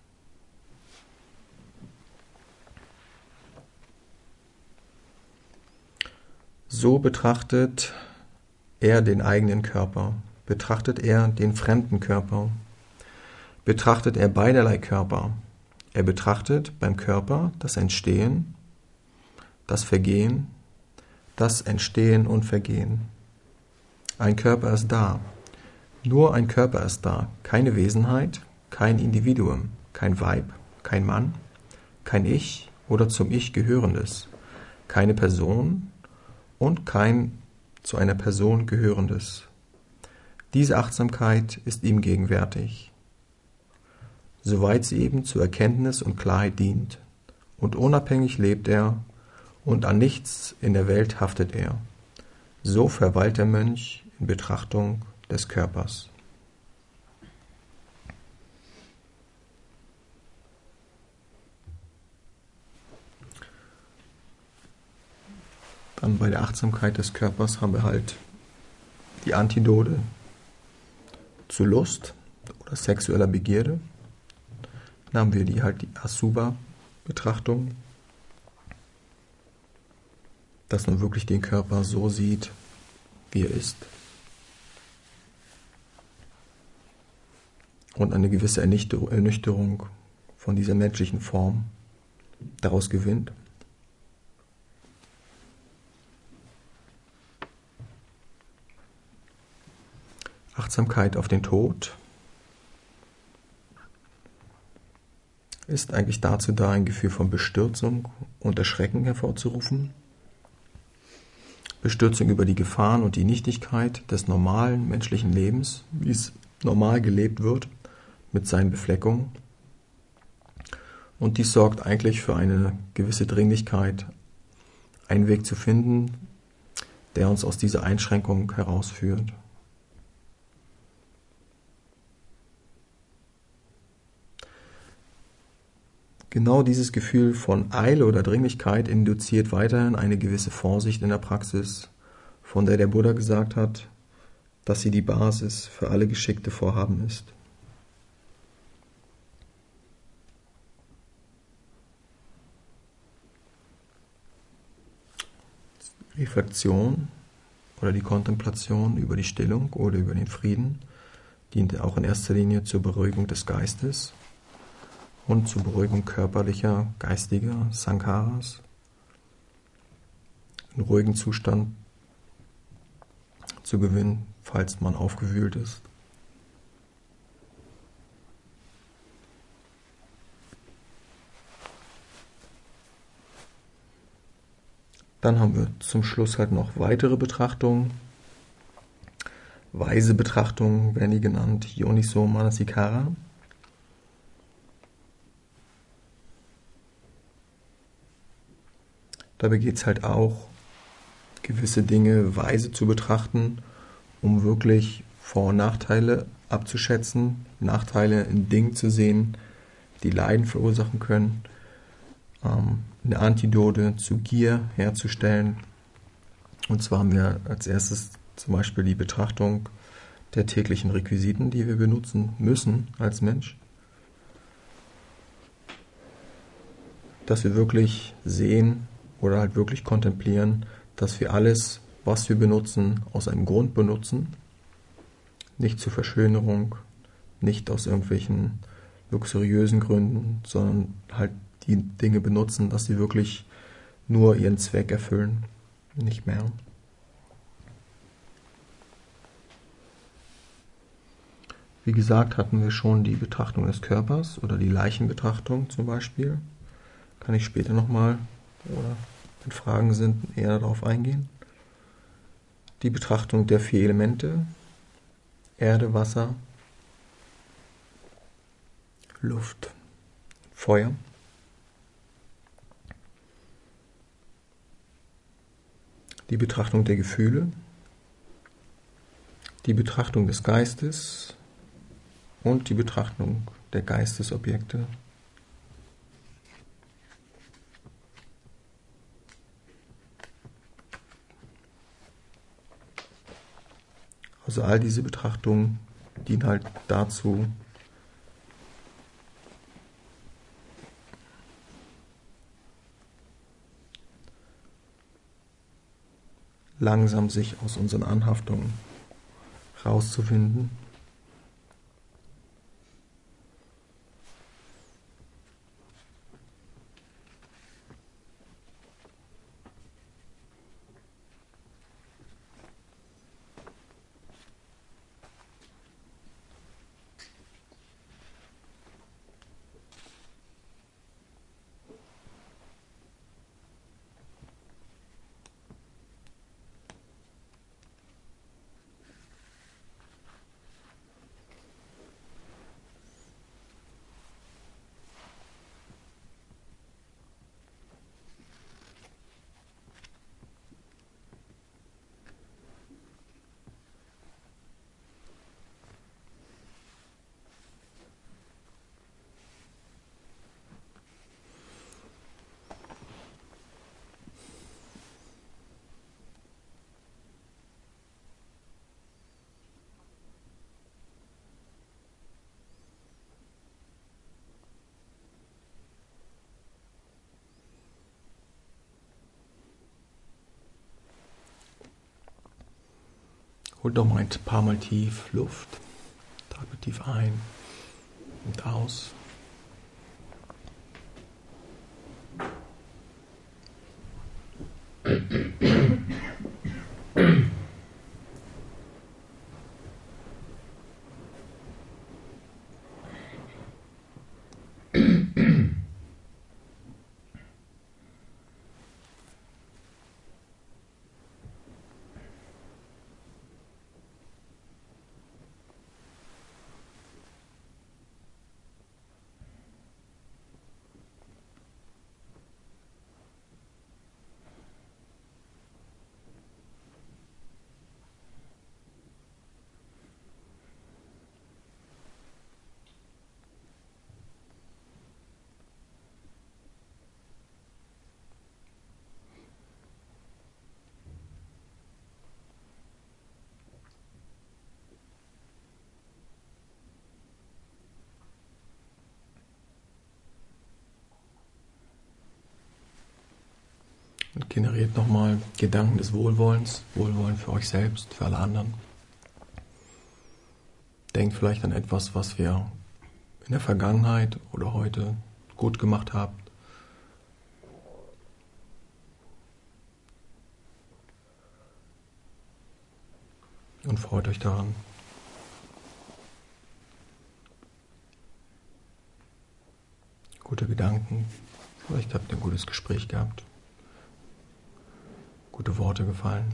So betrachtet er den eigenen Körper, betrachtet er den fremden Körper, betrachtet er beiderlei Körper. Er betrachtet beim Körper das Entstehen, das Vergehen, das Entstehen und Vergehen. Ein Körper ist da. Nur ein Körper ist da, keine Wesenheit, kein Individuum, kein Weib, kein Mann, kein Ich oder zum Ich gehörendes, keine Person und kein zu einer Person gehörendes. Diese Achtsamkeit ist ihm gegenwärtig, soweit sie eben zur Erkenntnis und Klarheit dient, und unabhängig lebt er und an nichts in der Welt haftet er. So verweilt der Mönch in Betrachtung des Körpers. Dann bei der Achtsamkeit des Körpers haben wir halt die Antidote zu Lust oder sexueller Begierde. Dann haben wir die halt die Asubha-Betrachtung, dass man wirklich den Körper so sieht, wie er ist. Und eine gewisse Ernüchterung von dieser menschlichen Form daraus gewinnt. Achtsamkeit auf den Tod ist eigentlich dazu da, ein Gefühl von Bestürzung und Erschrecken hervorzurufen. Bestürzung über die Gefahren und die Nichtigkeit des normalen menschlichen Lebens, wie es normal gelebt wird, mit seinen Befleckungen. Und dies sorgt eigentlich für eine gewisse Dringlichkeit, einen Weg zu finden, der uns aus dieser Einschränkung herausführt. Genau dieses Gefühl von Eile oder Dringlichkeit induziert weiterhin eine gewisse Vorsicht in der Praxis, von der der Buddha gesagt hat, dass sie die Basis für alle geschickte Vorhaben ist. Reflexion oder die Kontemplation über die Stillung oder über den Frieden dient auch in erster Linie zur Beruhigung des Geistes und zur Beruhigung körperlicher, geistiger Sankharas, einen ruhigen Zustand zu gewinnen, falls man aufgewühlt ist. Dann haben wir zum Schluss halt noch weitere Betrachtungen. Weise Betrachtungen werden die genannt, Yoniso Manasikara. Dabei geht es halt auch, gewisse Dinge weise zu betrachten, um wirklich Vor- und Nachteile abzuschätzen, Nachteile in Dingen zu sehen, die Leiden verursachen können, ähm, eine Antidote zu Gier herzustellen. Und zwar haben wir als erstes zum Beispiel die Betrachtung der täglichen Requisiten, die wir benutzen müssen als Mensch. Dass wir wirklich sehen oder halt wirklich kontemplieren, dass wir alles, was wir benutzen, aus einem Grund benutzen, nicht zur Verschönerung, nicht aus irgendwelchen luxuriösen Gründen, sondern halt die Dinge benutzen, dass sie wirklich nur ihren Zweck erfüllen, nicht mehr. Wie gesagt, hatten wir schon die Betrachtung des Körpers oder die Leichenbetrachtung zum Beispiel. Kann ich später nochmal oder wenn Fragen sind, eher darauf eingehen. Die Betrachtung der vier Elemente: Erde, Wasser, Luft, Feuer. Die Betrachtung der Gefühle, die Betrachtung des Geistes und die Betrachtung der Geistesobjekte. Also all diese Betrachtungen dienen halt dazu, langsam sich aus unseren Anhaftungen rauszufinden. Holt doch mal ein paar Mal tief Luft. Atme tief ein und aus. Und generiert nochmal Gedanken des Wohlwollens, Wohlwollen für euch selbst, für alle anderen. Denkt vielleicht an etwas, was wir in der Vergangenheit oder heute gut gemacht haben. Und freut euch daran. Gute Gedanken. Vielleicht habt ihr ein gutes Gespräch gehabt. Gute Worte gefallen.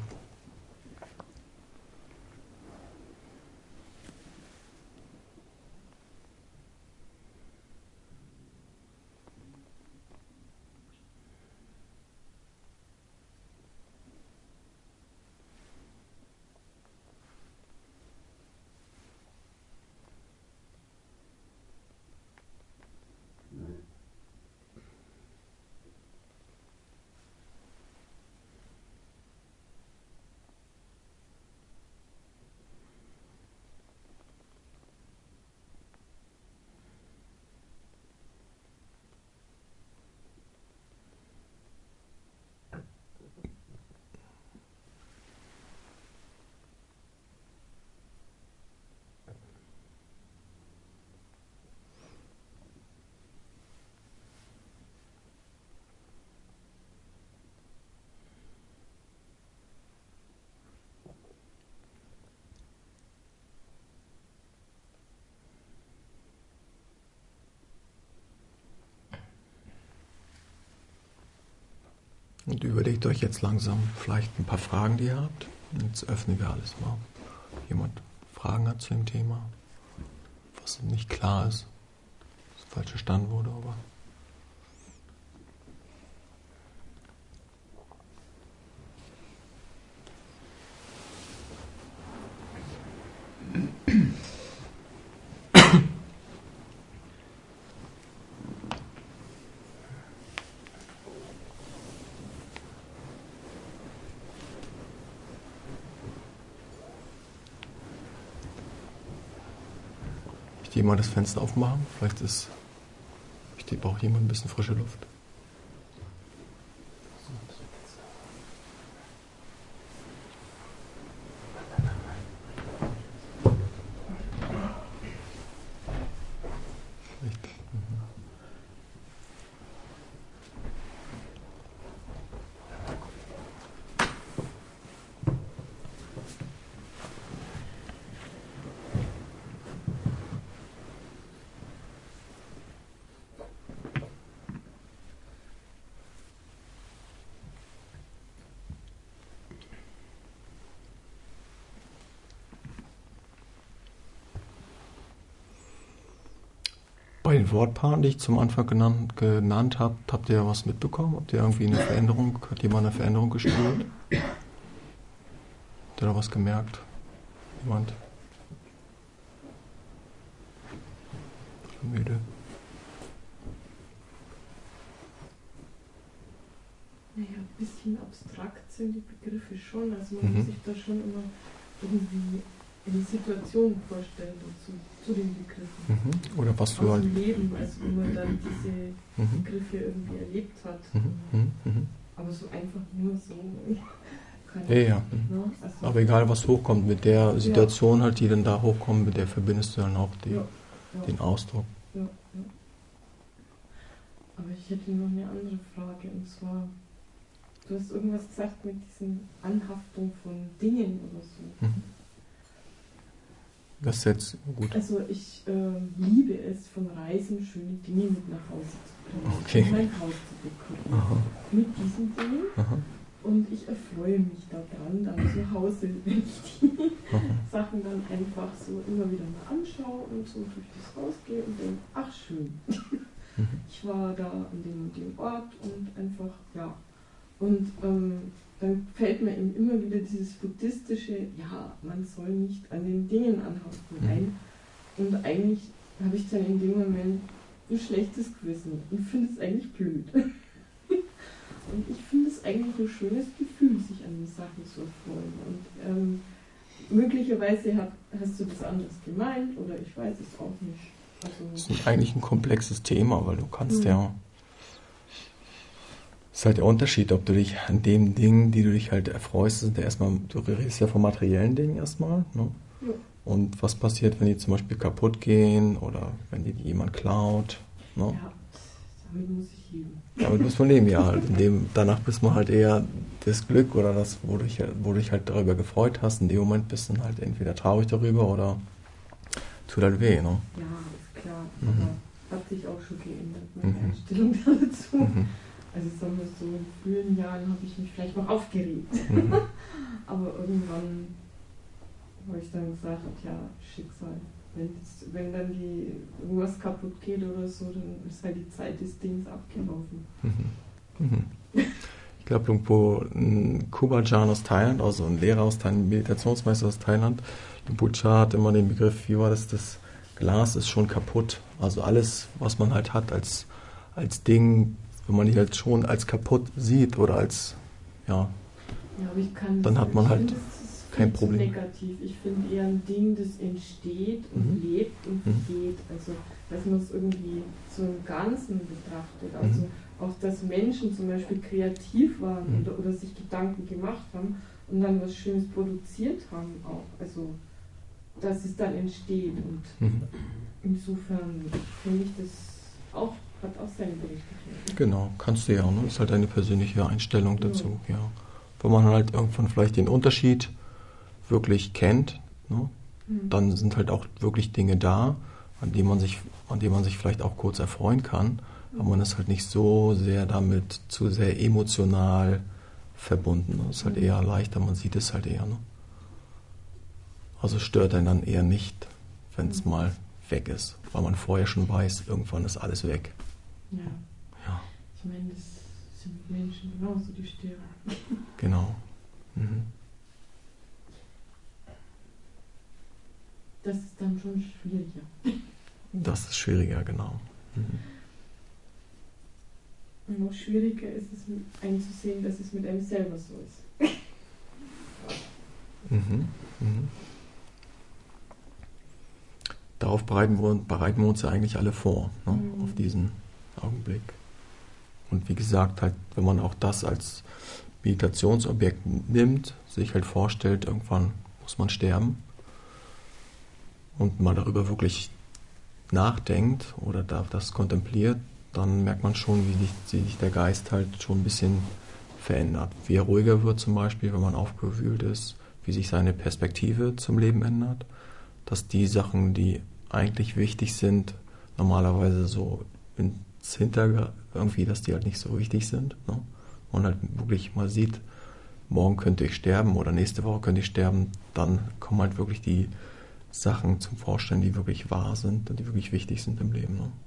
Und überlegt euch jetzt langsam vielleicht ein paar Fragen, die ihr habt. Jetzt öffnen wir alles mal. Ob jemand Fragen hat zu dem Thema, was nicht klar ist, was falsch verstanden wurde, aber. Ich gehe mal das Fenster aufmachen. Vielleicht ist, ich braucht jemand ein bisschen frische Luft. Vielleicht. Mhm. Bei den Wortpaaren, die ich zum Anfang genannt, genannt habe, habt ihr was mitbekommen? Habt ihr irgendwie eine Veränderung, hat jemand eine Veränderung gespürt? Habt ihr da was gemerkt? Jemand? Müde? Naja, ein bisschen abstrakt sind die Begriffe schon. Also man mhm. muss sich da schon immer irgendwie eine Situation vorstellen dazu, zu den Begriffen. Mhm. Oder was du aus halt. dem Leben, also wo man dann diese mhm. Begriffe irgendwie erlebt hat. Mhm. Mhm. Aber so einfach nur so. Ja, ja. Mhm. Also aber egal, was hochkommt, mit der Situation ja. halt, die dann da hochkommt, mit der verbindest du dann auch die, ja. Ja. den Ausdruck. Ja, ja. Aber ich hätte noch eine andere Frage, und zwar, du hast irgendwas gesagt mit diesen Anhaftung von Dingen oder so. Mhm. Das ist jetzt gut. Also ich äh, liebe es, von Reisen schöne Dinge mit nach Hause zu bringen, okay. in mein Haus zu bekommen. Aha. Mit diesen Dingen. Aha. Und ich erfreue mich daran, dann zu Hause, wenn ich die Aha. Sachen dann einfach so immer wieder mal anschaue und so durch das Haus gehe und denke, ach schön. Mhm. Ich war da an dem, dem Ort und einfach, ja. Und ähm, dann fällt mir eben immer wieder dieses buddhistische, ja, man soll nicht an den Dingen anhaften ein. Und eigentlich habe ich dann in dem Moment ein schlechtes Gewissen und finde es eigentlich blöd. Und ich finde es eigentlich ein schönes Gefühl, sich an die Sachen zu erfreuen. Und ähm, möglicherweise hat, hast du das anders gemeint oder ich weiß es auch nicht. Also das ist eigentlich ein komplexes Thema, weil du kannst mhm. ja. Das ist halt der Unterschied, ob du dich an dem Ding, die du dich halt erfreust, sind ja erstmal, du redest ja von materiellen Dingen erstmal. Ne? Ja. Und was passiert, wenn die zum Beispiel kaputt gehen oder wenn die, die jemand klaut? Ne? Ja, damit muss ich leben. Damit muss man leben, ja. Halt. In dem, danach bist man halt eher das Glück oder das, wo du, dich, wo du dich halt darüber gefreut hast. In dem Moment bist du dann halt entweder traurig darüber oder tut halt weh. Ne? Ja, ist klar. Mhm. Aber hat sich auch schon geändert, meine mhm. Einstellung dazu. Mhm. Also sagen wir so, in frühen Jahren habe ich mich vielleicht noch aufgeregt. Mhm. Aber irgendwann habe ich dann gesagt, ja, Schicksal. Wenn, wenn dann die, irgendwas kaputt geht oder so, dann ist halt die Zeit des Dings abgelaufen. Mhm. Mhm. Ich glaube, irgendwo ein Kubajan aus Thailand, also ein Lehrer aus Thailand, ein Meditationsmeister aus Thailand, der Buddha hat immer den Begriff, wie war das, das Glas ist schon kaputt. Also alles, was man halt hat als, als Ding, wenn man die halt schon als kaputt sieht oder als, ja, ja aber ich kann dann hat man ich halt find, das kein Problem. Negativ. Ich finde eher ein Ding, das entsteht und mhm. lebt und mhm. geht. Also, dass man es irgendwie so im Ganzen betrachtet. Also, mhm. auch, dass Menschen zum Beispiel kreativ waren mhm. oder, oder sich Gedanken gemacht haben und dann was Schönes produziert haben auch. Also, dass es dann entsteht. Und mhm. insofern finde ich das auch, hat auch seine Berechtigung. Genau, kannst du ja auch, ne? Das ist halt eine persönliche Einstellung dazu, ja. ja. Wenn man halt irgendwann vielleicht den Unterschied wirklich kennt, ne? Mhm. Dann sind halt auch wirklich Dinge da, an denen man sich, an denen man sich vielleicht auch kurz erfreuen kann, aber man ist halt nicht so sehr damit, zu sehr emotional verbunden. Ne? Ist halt eher leichter, man sieht es halt eher. Ne? Also stört einen dann eher nicht, wenn es mal weg ist, weil man vorher schon weiß, irgendwann ist alles weg. Ja. Ja. Ich meine, das sind mit Menschen genauso, die sterben. Genau. Mhm. Das ist dann schon schwieriger. Das ist schwieriger, genau. Mhm. Und noch schwieriger ist es einzusehen, dass es mit einem selber so ist. Mhm. Mhm. Darauf bereiten wir, bereiten wir uns ja eigentlich alle vor, ne? Mhm. Auf diesen Augenblick. Und wie gesagt, halt, wenn man auch das als Meditationsobjekt nimmt, sich halt vorstellt, irgendwann muss man sterben und mal darüber wirklich nachdenkt oder das kontempliert, dann merkt man schon, wie sich, wie sich der Geist halt schon ein bisschen verändert. Wie er ruhiger wird zum Beispiel, wenn man aufgewühlt ist, wie sich seine Perspektive zum Leben ändert, dass die Sachen, die eigentlich wichtig sind, normalerweise so ins Hintergrund irgendwie, dass die halt nicht so wichtig sind. Ne? Man halt wirklich mal sieht, morgen könnte ich sterben oder nächste Woche könnte ich sterben, dann kommen halt wirklich die Sachen zum Vorstellen, die wirklich wahr sind und die wirklich wichtig sind im Leben. Ne?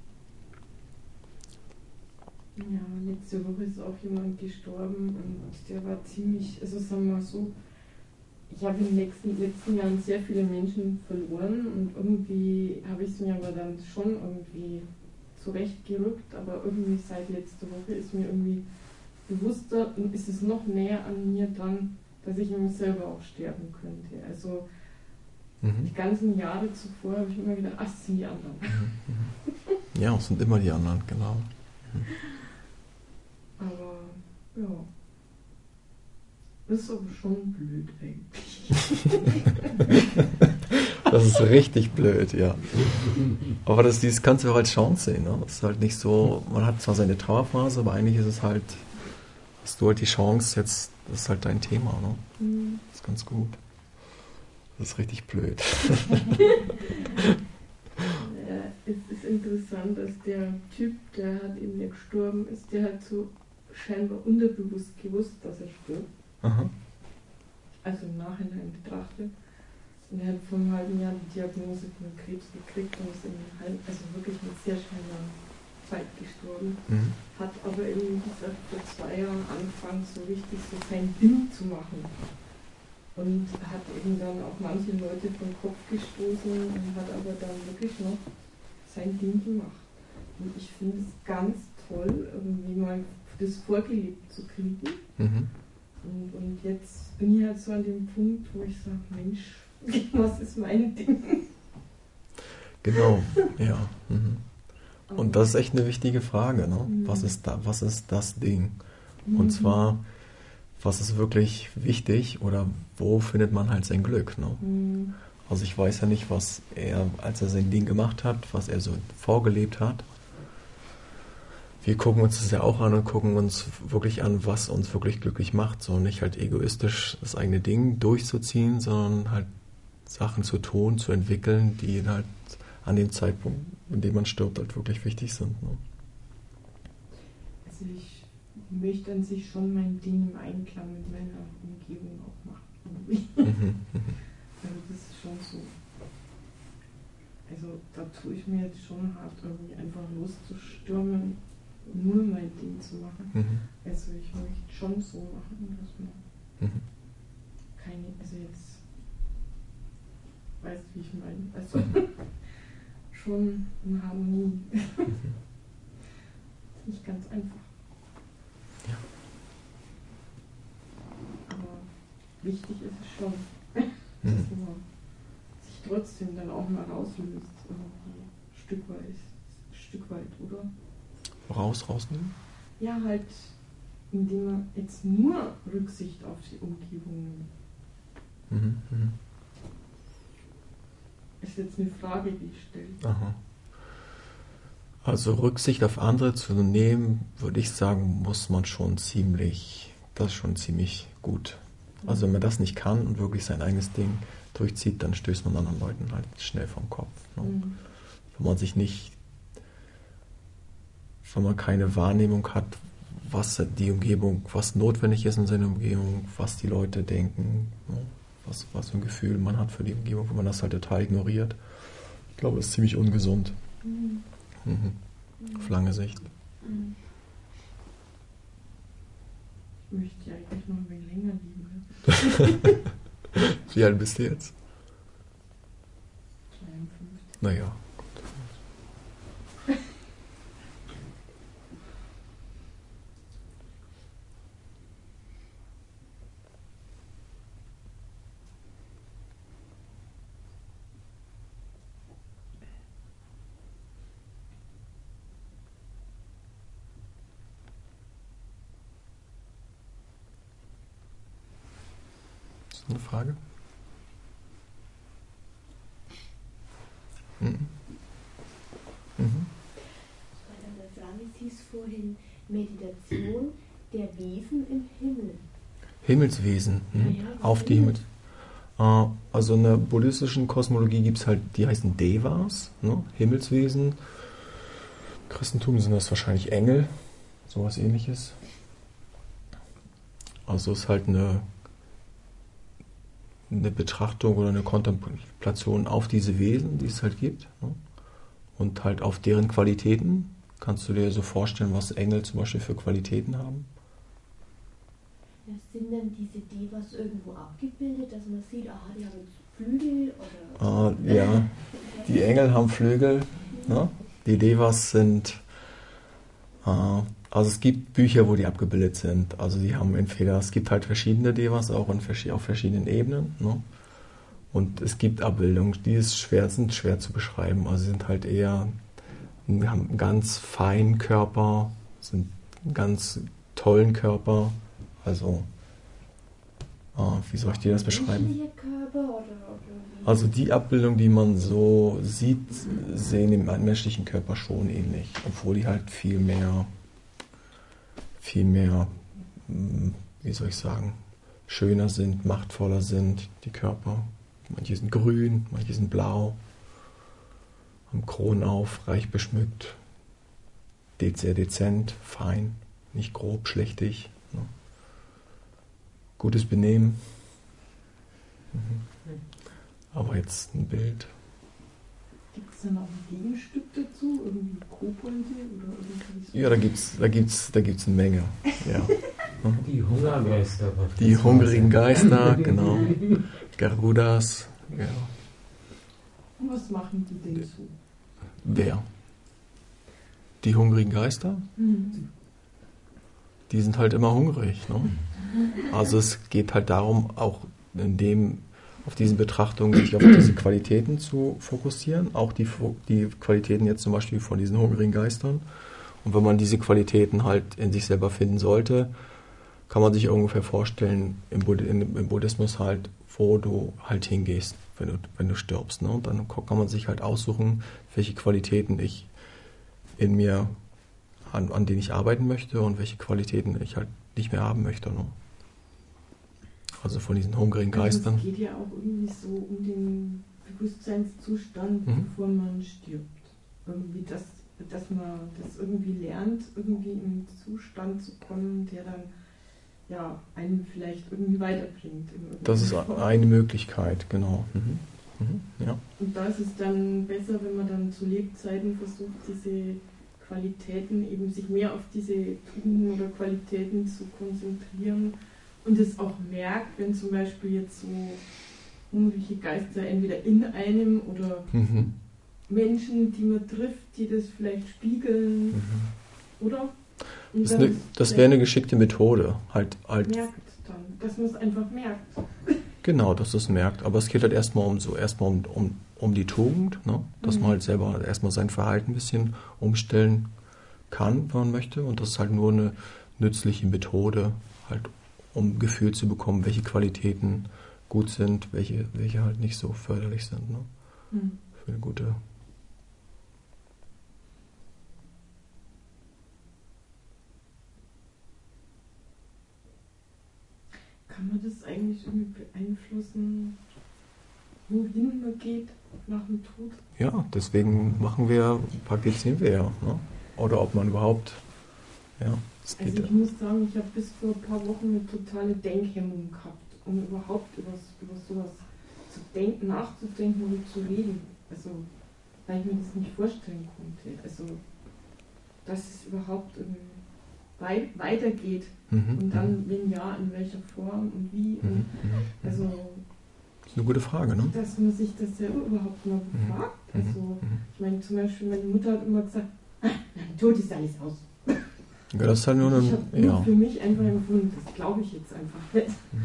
Ja, letzte Woche ist auch jemand gestorben und der war ziemlich, also sagen wir mal so, ich habe in den letzten, letzten Jahren sehr viele Menschen verloren und irgendwie habe ich es mir aber dann schon irgendwie zurechtgerückt, aber irgendwie seit letzter Woche ist mir irgendwie bewusster und ist es noch näher an mir dran, dass ich mich selber auch sterben könnte. Also mhm. die ganzen Jahre zuvor habe ich immer gedacht, ach, das sind die anderen. Mhm. Ja, es sind immer die anderen, genau. Mhm. Aber ja, das ist aber schon blöd eigentlich. Das ist richtig blöd, ja. Aber das, dieses kannst du auch als Chance sehen. Ne? Das ist halt nicht so, man hat zwar seine Trauerphase, aber eigentlich ist es halt, hast du halt die Chance, jetzt, das ist halt dein Thema. Ne? Mhm. Das ist ganz gut. Das ist richtig blöd. Ja, es ist interessant, dass der Typ, der halt eben nicht gestorben ist, der hat so scheinbar unterbewusst gewusst, dass er stirbt. Aha. Also im Nachhinein betrachtet. Und er hat vor einem halben Jahr die Diagnose von Krebs gekriegt und ist in halb, also wirklich mit sehr schneller Zeit gestorben. Mhm. Hat aber eben gesagt, vor zwei Jahren angefangen, so richtig so sein Ding zu machen. Und hat eben dann auch manche Leute vom Kopf gestoßen und hat aber dann wirklich noch sein Ding gemacht. Und ich finde es ganz toll, irgendwie mal das vorgelebt zu kriegen. Mhm. Und, und jetzt bin ich halt so an dem Punkt, wo ich sage, Mensch, was ist mein Ding? Genau, ja. Mhm. Und das ist echt eine wichtige Frage. Ne? Mhm. Was ist da, was ist das Ding? Mhm. Und zwar, was ist wirklich wichtig oder wo findet man halt sein Glück? Ne? Mhm. Also ich weiß ja nicht, was er, als er sein Ding gemacht hat, was er so vorgelebt hat. Wir gucken uns das ja auch an und gucken uns wirklich an, was uns wirklich glücklich macht. So nicht halt egoistisch das eigene Ding durchzuziehen, sondern halt Sachen zu tun, zu entwickeln, die halt an dem Zeitpunkt, in dem man stirbt, halt wirklich wichtig sind. Ne? Also ich möchte an sich schon mein Ding im Einklang mit meiner Umgebung auch machen. Mhm. Also das ist schon so. Also da tue ich mir jetzt schon hart, irgendwie einfach loszustürmen, nur mein Ding zu machen. Mhm. Also ich möchte schon so machen, dass man mhm. keine, also jetzt weißt, wie ich meine. Also mhm. schon in Harmonie. Mhm. Nicht ganz einfach. Ja. Aber wichtig ist es schon, dass mhm. man sich trotzdem dann auch mal rauslöst, irgendwie ein Stück weit, ein Stück weit, oder? Raus, rausnehmen? Ja, halt, indem man jetzt nur Rücksicht auf die Umgebung nimmt. Mhm, mh. Ist jetzt eine Frage, die ich stelle. Aha. Also Rücksicht auf andere zu nehmen, würde ich sagen, muss man schon ziemlich, das ist schon ziemlich gut. Also wenn man das nicht kann und wirklich sein eigenes Ding durchzieht, dann stößt man anderen Leuten halt schnell vom Kopf. Ne? Mhm. Wenn man sich nicht wenn man keine Wahrnehmung hat, was die Umgebung, was notwendig ist in seiner Umgebung, was die Leute denken, ne? was, was für ein Gefühl man hat für die Umgebung, wenn man das halt total ignoriert. Ich glaube, das ist ziemlich ungesund. Mhm. Mhm. Auf lange Sicht. Mhm. Ich möchte ja eigentlich noch ein wenig länger leben. Wie alt bist du jetzt? zweiundfünfzig. Naja. Eine Frage? Mhm. Mhm. Bei der Frage, es hieß vorhin Meditation der Wesen im Himmel. Himmelswesen. Mhm. Ja, Auf die Himmels. Äh, also in der buddhistischen Kosmologie gibt es halt, die heißen Devas, ne? Himmelswesen. Im Christentum sind das wahrscheinlich Engel, sowas ähnliches. Also es ist halt eine eine Betrachtung oder eine Kontemplation auf diese Wesen, die es halt gibt, ne? Und halt auf deren Qualitäten. Kannst du dir so vorstellen, was Engel zum Beispiel für Qualitäten haben? Ja, sind dann diese Devas irgendwo abgebildet, dass man sieht, aha, die haben jetzt Flügel oder... Äh, ja, die Engel haben Flügel, ne? Die Devas sind... Äh, Also es gibt Bücher, wo die abgebildet sind. Also die haben entweder, es gibt halt verschiedene Devas auch in, auf verschiedenen Ebenen. Ne? Und es gibt Abbildungen, die ist schwer, sind schwer zu beschreiben. Also sie sind halt eher, wir haben einen ganz feinen Körper, sind einen ganz tollen Körper. Also, äh, wie soll ich dir das beschreiben? Körper oder, oder Also die Abbildung, die man so sieht, sehen dem menschlichen Körper schon ähnlich. Obwohl die halt viel mehr... viel mehr, wie soll ich sagen, schöner sind, machtvoller sind, die Körper. Manche sind grün, manche sind blau, haben Kronen auf, reich beschmückt, sehr dezent, fein, nicht grob, schlechtig. Ne? Gutes Benehmen. Mhm. Aber jetzt ein Bild. Gibt es dann auch ein Gegenstück dazu? Irgendwie Kobolde oder irgendwie so? Ja, da gibt es da gibt's, da gibt's eine Menge. Ja. Die Hungergeister. Die hungrigen Geister, genau. Garudas. Ja. Und was machen die denn so? Wer? Die hungrigen Geister? Mhm. Die sind halt immer hungrig. Ne? Also es geht halt darum, auch in dem, auf diesen Betrachtungen sich auf diese Qualitäten zu fokussieren. Auch die, die Qualitäten jetzt zum Beispiel von diesen hungrigen Geistern. Und wenn man diese Qualitäten halt in sich selber finden sollte, kann man sich ungefähr vorstellen, im, Budd- im Buddhismus halt, wo du halt hingehst, wenn du, wenn du stirbst. Ne? Und dann kann man sich halt aussuchen, welche Qualitäten ich in mir, an, an denen ich arbeiten möchte und welche Qualitäten ich halt nicht mehr haben möchte. Ne? Also von diesen hungrigen Geistern. Also es geht ja auch irgendwie so um den Bewusstseinszustand, Mhm. bevor man stirbt. Irgendwie das, dass man das irgendwie lernt, irgendwie in einen Zustand zu kommen, der dann ja, einen vielleicht irgendwie weiterbringt. In Das ist Form. eine Möglichkeit, genau. Mhm. Mhm. Ja. Und da ist es dann besser, wenn man dann zu Lebzeiten versucht, diese Qualitäten, eben sich mehr auf diese Tugenden oder Qualitäten zu konzentrieren und es auch merkt, wenn zum Beispiel jetzt so hungrige Geister entweder in einem oder Mhm. Menschen, die man trifft, die das vielleicht spiegeln, Mhm. oder? Und Das, ist dann eine, das wäre eine geschickte Methode. Halt, halt merkt dann, dass man es einfach merkt. Genau, dass es merkt. Aber es geht halt erstmal um so erstmal um, um, um die Tugend, ne? Dass Mhm. man halt selber erstmal sein Verhalten ein bisschen umstellen kann, wenn man möchte. Und das ist halt nur eine nützliche Methode, halt um ein Gefühl zu bekommen, welche Qualitäten gut sind, welche, welche halt nicht so förderlich sind. Ne? Mhm. Für eine gute. Kann man das eigentlich irgendwie beeinflussen, wohin man geht nach dem Tod? Ja, deswegen machen wir, praktizieren wir ja. Ne? oder ob man überhaupt, ja, es Also geht, ich muss sagen, ich habe bis vor ein paar Wochen eine totale Denkhemmung gehabt, um überhaupt über, über sowas zu denken, nachzudenken und zu reden. Also, weil ich mir das nicht vorstellen konnte. Also, dass es überhaupt irgendwie wei weitergeht. mhm, Und dann, wenn ja, in welcher Form und wie. mhm, Und mhm, also, das ist eine gute Frage, ne? dass man sich das selber überhaupt mal befragt. Mhm, Also, mhm. ich meine, zum Beispiel, meine Mutter hat immer gesagt, ah, nein, tot ist alles aus. Ja, das ist halt nur Ich eine, habe nur ja. für mich einfach empfunden, das glaube ich jetzt einfach nicht. Mhm.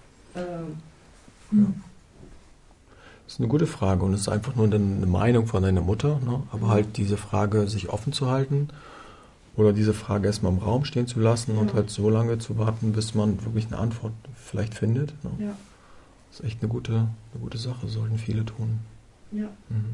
Ähm, Ja. Das ist eine gute Frage und es ist einfach nur eine Meinung von deiner Mutter, ne? Aber halt diese Frage sich offen zu halten oder diese Frage erstmal im Raum stehen zu lassen und Ja. halt so lange zu warten, bis man wirklich eine Antwort vielleicht findet. Ne? ja, Das ist echt eine gute, eine gute Sache, sollten viele tun. ja. Mhm.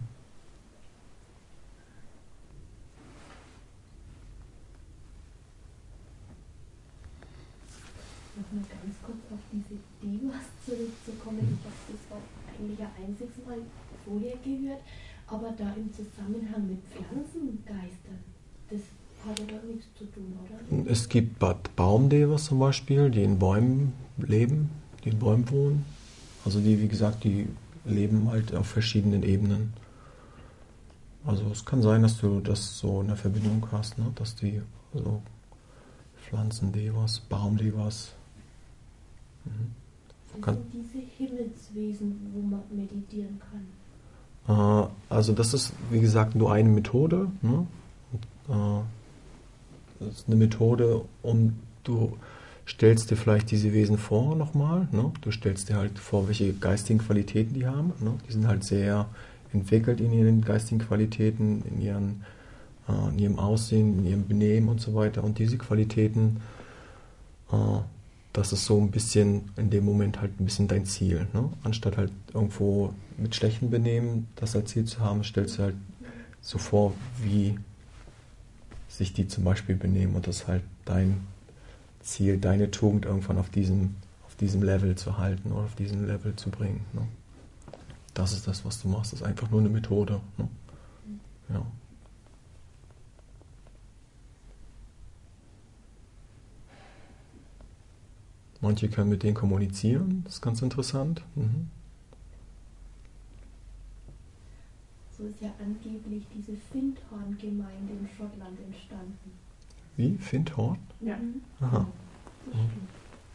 Nochmal ganz kurz auf diese Devas zurückzukommen. Ich habe das auch eigentlich ein einziges Mal vorher gehört, aber da im Zusammenhang mit Pflanzengeistern, das hat ja doch nichts zu tun, oder? Es gibt Ba- Baumdevas zum Beispiel, die in Bäumen leben, die in Bäumen wohnen. Also die, wie gesagt, die leben halt auf verschiedenen Ebenen. Also es kann sein, dass du das so in der Verbindung hast, ne? Dass die so Pflanzendevas, Baumdevas. Mhm. Das Kann- sind diese Himmelswesen, wo man meditieren kann. Äh, also das ist, wie gesagt, nur eine Methode. Ne? Äh, das ist eine Methode, um du stellst dir vielleicht diese Wesen vor nochmal. Ne? Du stellst dir halt vor, welche geistigen Qualitäten die haben. Ne? Die sind halt sehr entwickelt in ihren geistigen Qualitäten, in, ihren, äh, in ihrem Aussehen, in ihrem Benehmen und so weiter. Und diese Qualitäten, äh, das ist so ein bisschen in dem Moment halt ein bisschen dein Ziel. Ne? Anstatt halt irgendwo mit schlechtem Benehmen das als Ziel zu haben, stellst du halt so vor, wie sich die zum Beispiel benehmen und das ist halt dein Ziel, deine Tugend irgendwann auf diesem, auf diesem Level zu halten oder auf diesem Level zu bringen. Ne? Das ist das, was du machst. Das ist einfach nur eine Methode. Ne? Ja. Manche können mit denen kommunizieren, das ist ganz interessant. Mhm. So ist ja angeblich diese Findhorn-Gemeinde in Schottland entstanden. Wie? Findhorn? Ja. Mhm. Aha. Das stimmt.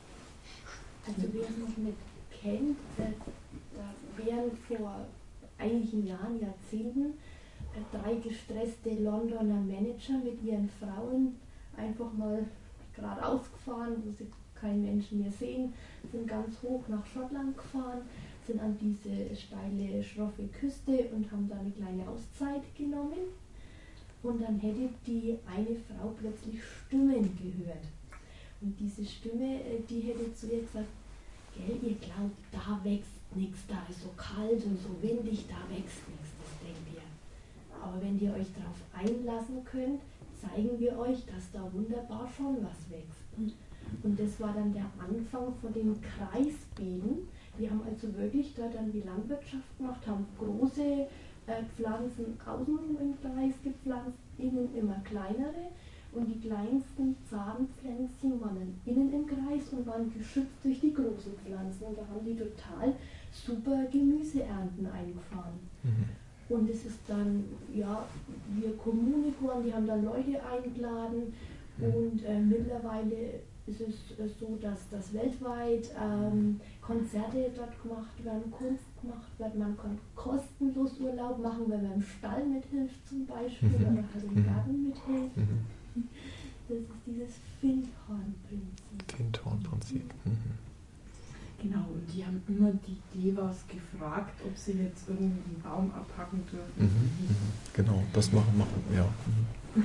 Also wer es noch nicht kennt, äh, da wären vor einigen Jahren, Jahrzehnten, äh, drei gestresste Londoner Manager mit ihren Frauen einfach mal geradeaus gefahren, wo sie keinen Menschen mehr sehen, sind ganz hoch nach Schottland gefahren, sind an diese steile, schroffe Küste und haben da eine kleine Auszeit genommen. Und dann hätte die eine Frau plötzlich Stimmen gehört. Und diese Stimme, äh, die hätte zu ihr gesagt, gell, ihr glaubt, da wächst nichts, da ist so kalt und so windig, da wächst nichts, das denkt ihr. Aber wenn ihr euch darauf einlassen könnt, zeigen wir euch, dass da wunderbar schon was wächst. Und das war dann der Anfang von den Kreisbeeten. Die haben also wirklich da dann die Landwirtschaft gemacht, haben große äh, Pflanzen außenrum im Kreis gepflanzt, innen immer kleinere. Und die kleinsten zarten Pflänzchen waren dann innen im Kreis und waren geschützt durch die großen Pflanzen. Und da haben die total super Gemüseernten eingefahren. Mhm. Und es ist dann, ja, wir Kommune geworden, die haben dann Leute eingeladen. Und äh, mittlerweile ist es äh, so, dass, dass weltweit ähm, Konzerte dort gemacht werden, Kunst gemacht wird. Man kann kostenlos Urlaub machen, wenn man im Stall mithilft zum Beispiel Mhm. oder halt im Mhm. Garten mithilft. Mhm. Das ist dieses Findhorn-Prinzip. Findhorn-Prinzip. Mhm. Genau, und die haben immer die Devas gefragt, ob sie jetzt irgendwie einen Baum abhacken dürfen. Mhm. Mhm. Genau, das machen, machen, ja. Mhm.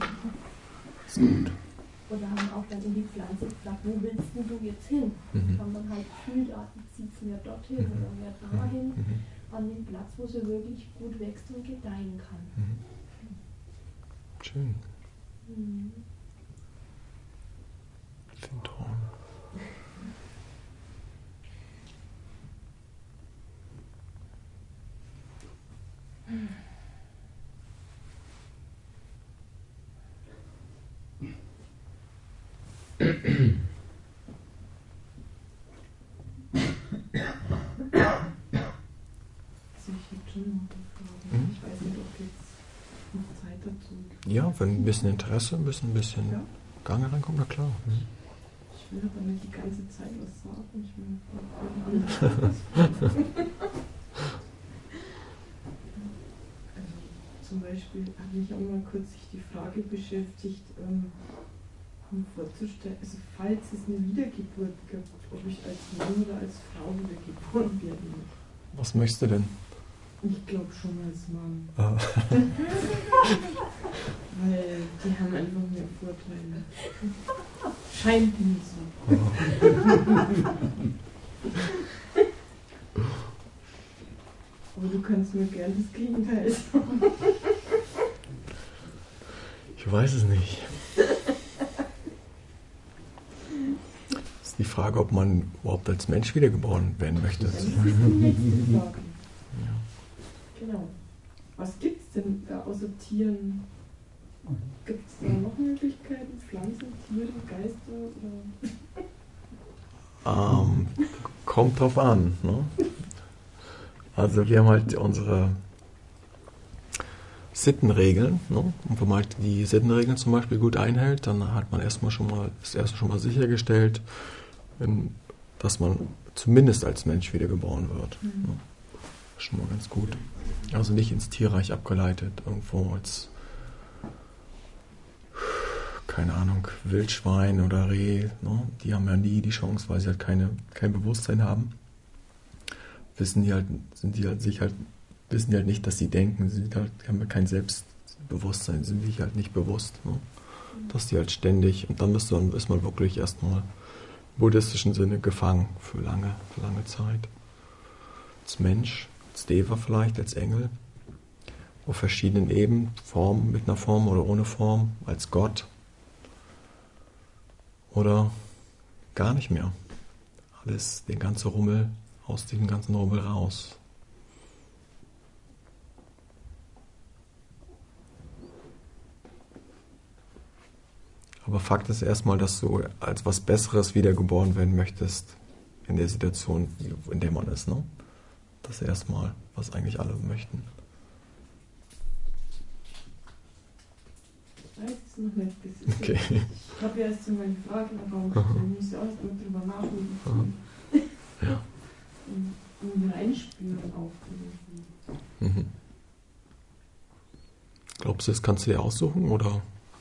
Ist gut. Oder haben auch dann in die Pflanze gefragt, wo willst denn du jetzt hin? Mhm. Haben dann halt gefühlt, ah, die zieht es mir dorthin Mhm. oder mehr dahin, Mhm. an den Platz, wo sie wirklich gut wächst und gedeihen kann. Mhm. Schön. Mhm. Findhorn. schon noch Fragen. Ich weiß nicht, ob jetzt noch Zeit dazu gibt. Ja, wenn ein bisschen Interesse, ein bisschen, ein bisschen ja. Gange reinkommt, na klar. Mhm. Ich will aber nicht die ganze Zeit was sagen. Ich will also, zum Beispiel hat mich auch mal kürzlich die Frage beschäftigt, ähm, um vorzustellen, also falls es eine Wiedergeburt gibt, ob ich als Mann oder als Frau wiedergeboren werden möchte. Was möchtest du denn? Ich glaube schon als Mann. Ah. Weil die haben einfach mehr Vorteile. Scheint mir so. Aber du kannst mir gern das Gegenteil sagen. Ich weiß es nicht. Es ist die Frage, ob man überhaupt als Mensch wiedergeboren werden möchte. Das ist die nächste Frage. Ja. Genau. Was gibt es denn da außer Tieren? Gibt es da noch Möglichkeiten? Pflanzen, Tiere, Geister? Oder? Ähm, kommt drauf an. Ne? Also wir haben halt unsere Sittenregeln. Ne? Und wenn man halt die Sittenregeln zum Beispiel gut einhält, dann hat man erstmal schon mal, ist erstmal schon mal sichergestellt, wenn, dass man zumindest als Mensch wiedergeboren wird. Mhm. Ne? Schon mal ganz gut. Also nicht ins Tierreich abgeleitet, irgendwo als, keine Ahnung, Wildschwein oder Reh. Ne? Die haben ja nie die Chance, weil sie halt keine, kein Bewusstsein haben. Wissen die halt, sind die halt sich halt, wissen die halt nicht, dass sie denken, sie halt, haben ja kein Selbstbewusstsein, sind sich halt nicht bewusst. Ne? Dass die halt ständig, und dann ist man, ist man wirklich erstmal im buddhistischen Sinne gefangen für lange, für lange Zeit. Als Mensch, als Deva vielleicht, als Engel, auf verschiedenen Ebenen, Formen, mit einer Form oder ohne Form, als Gott oder gar nicht mehr. Alles, den ganzen Rummel, aus diesem ganzen Rummel raus. Aber Fakt ist erstmal, dass du als was Besseres wiedergeboren werden möchtest in der Situation, in der man ist, ne? Das ist erstmal, was eigentlich alle möchten. Ich weiß es noch nicht. Das ist Okay. So, ich habe ja erst einmal die Frage im Raum gestellt. Ich muss ja auch erst mal drüber nachdenken. Ja. Und, und reinspüren auch. Mhm. Glaubst du, das kannst du dir aussuchen, oder?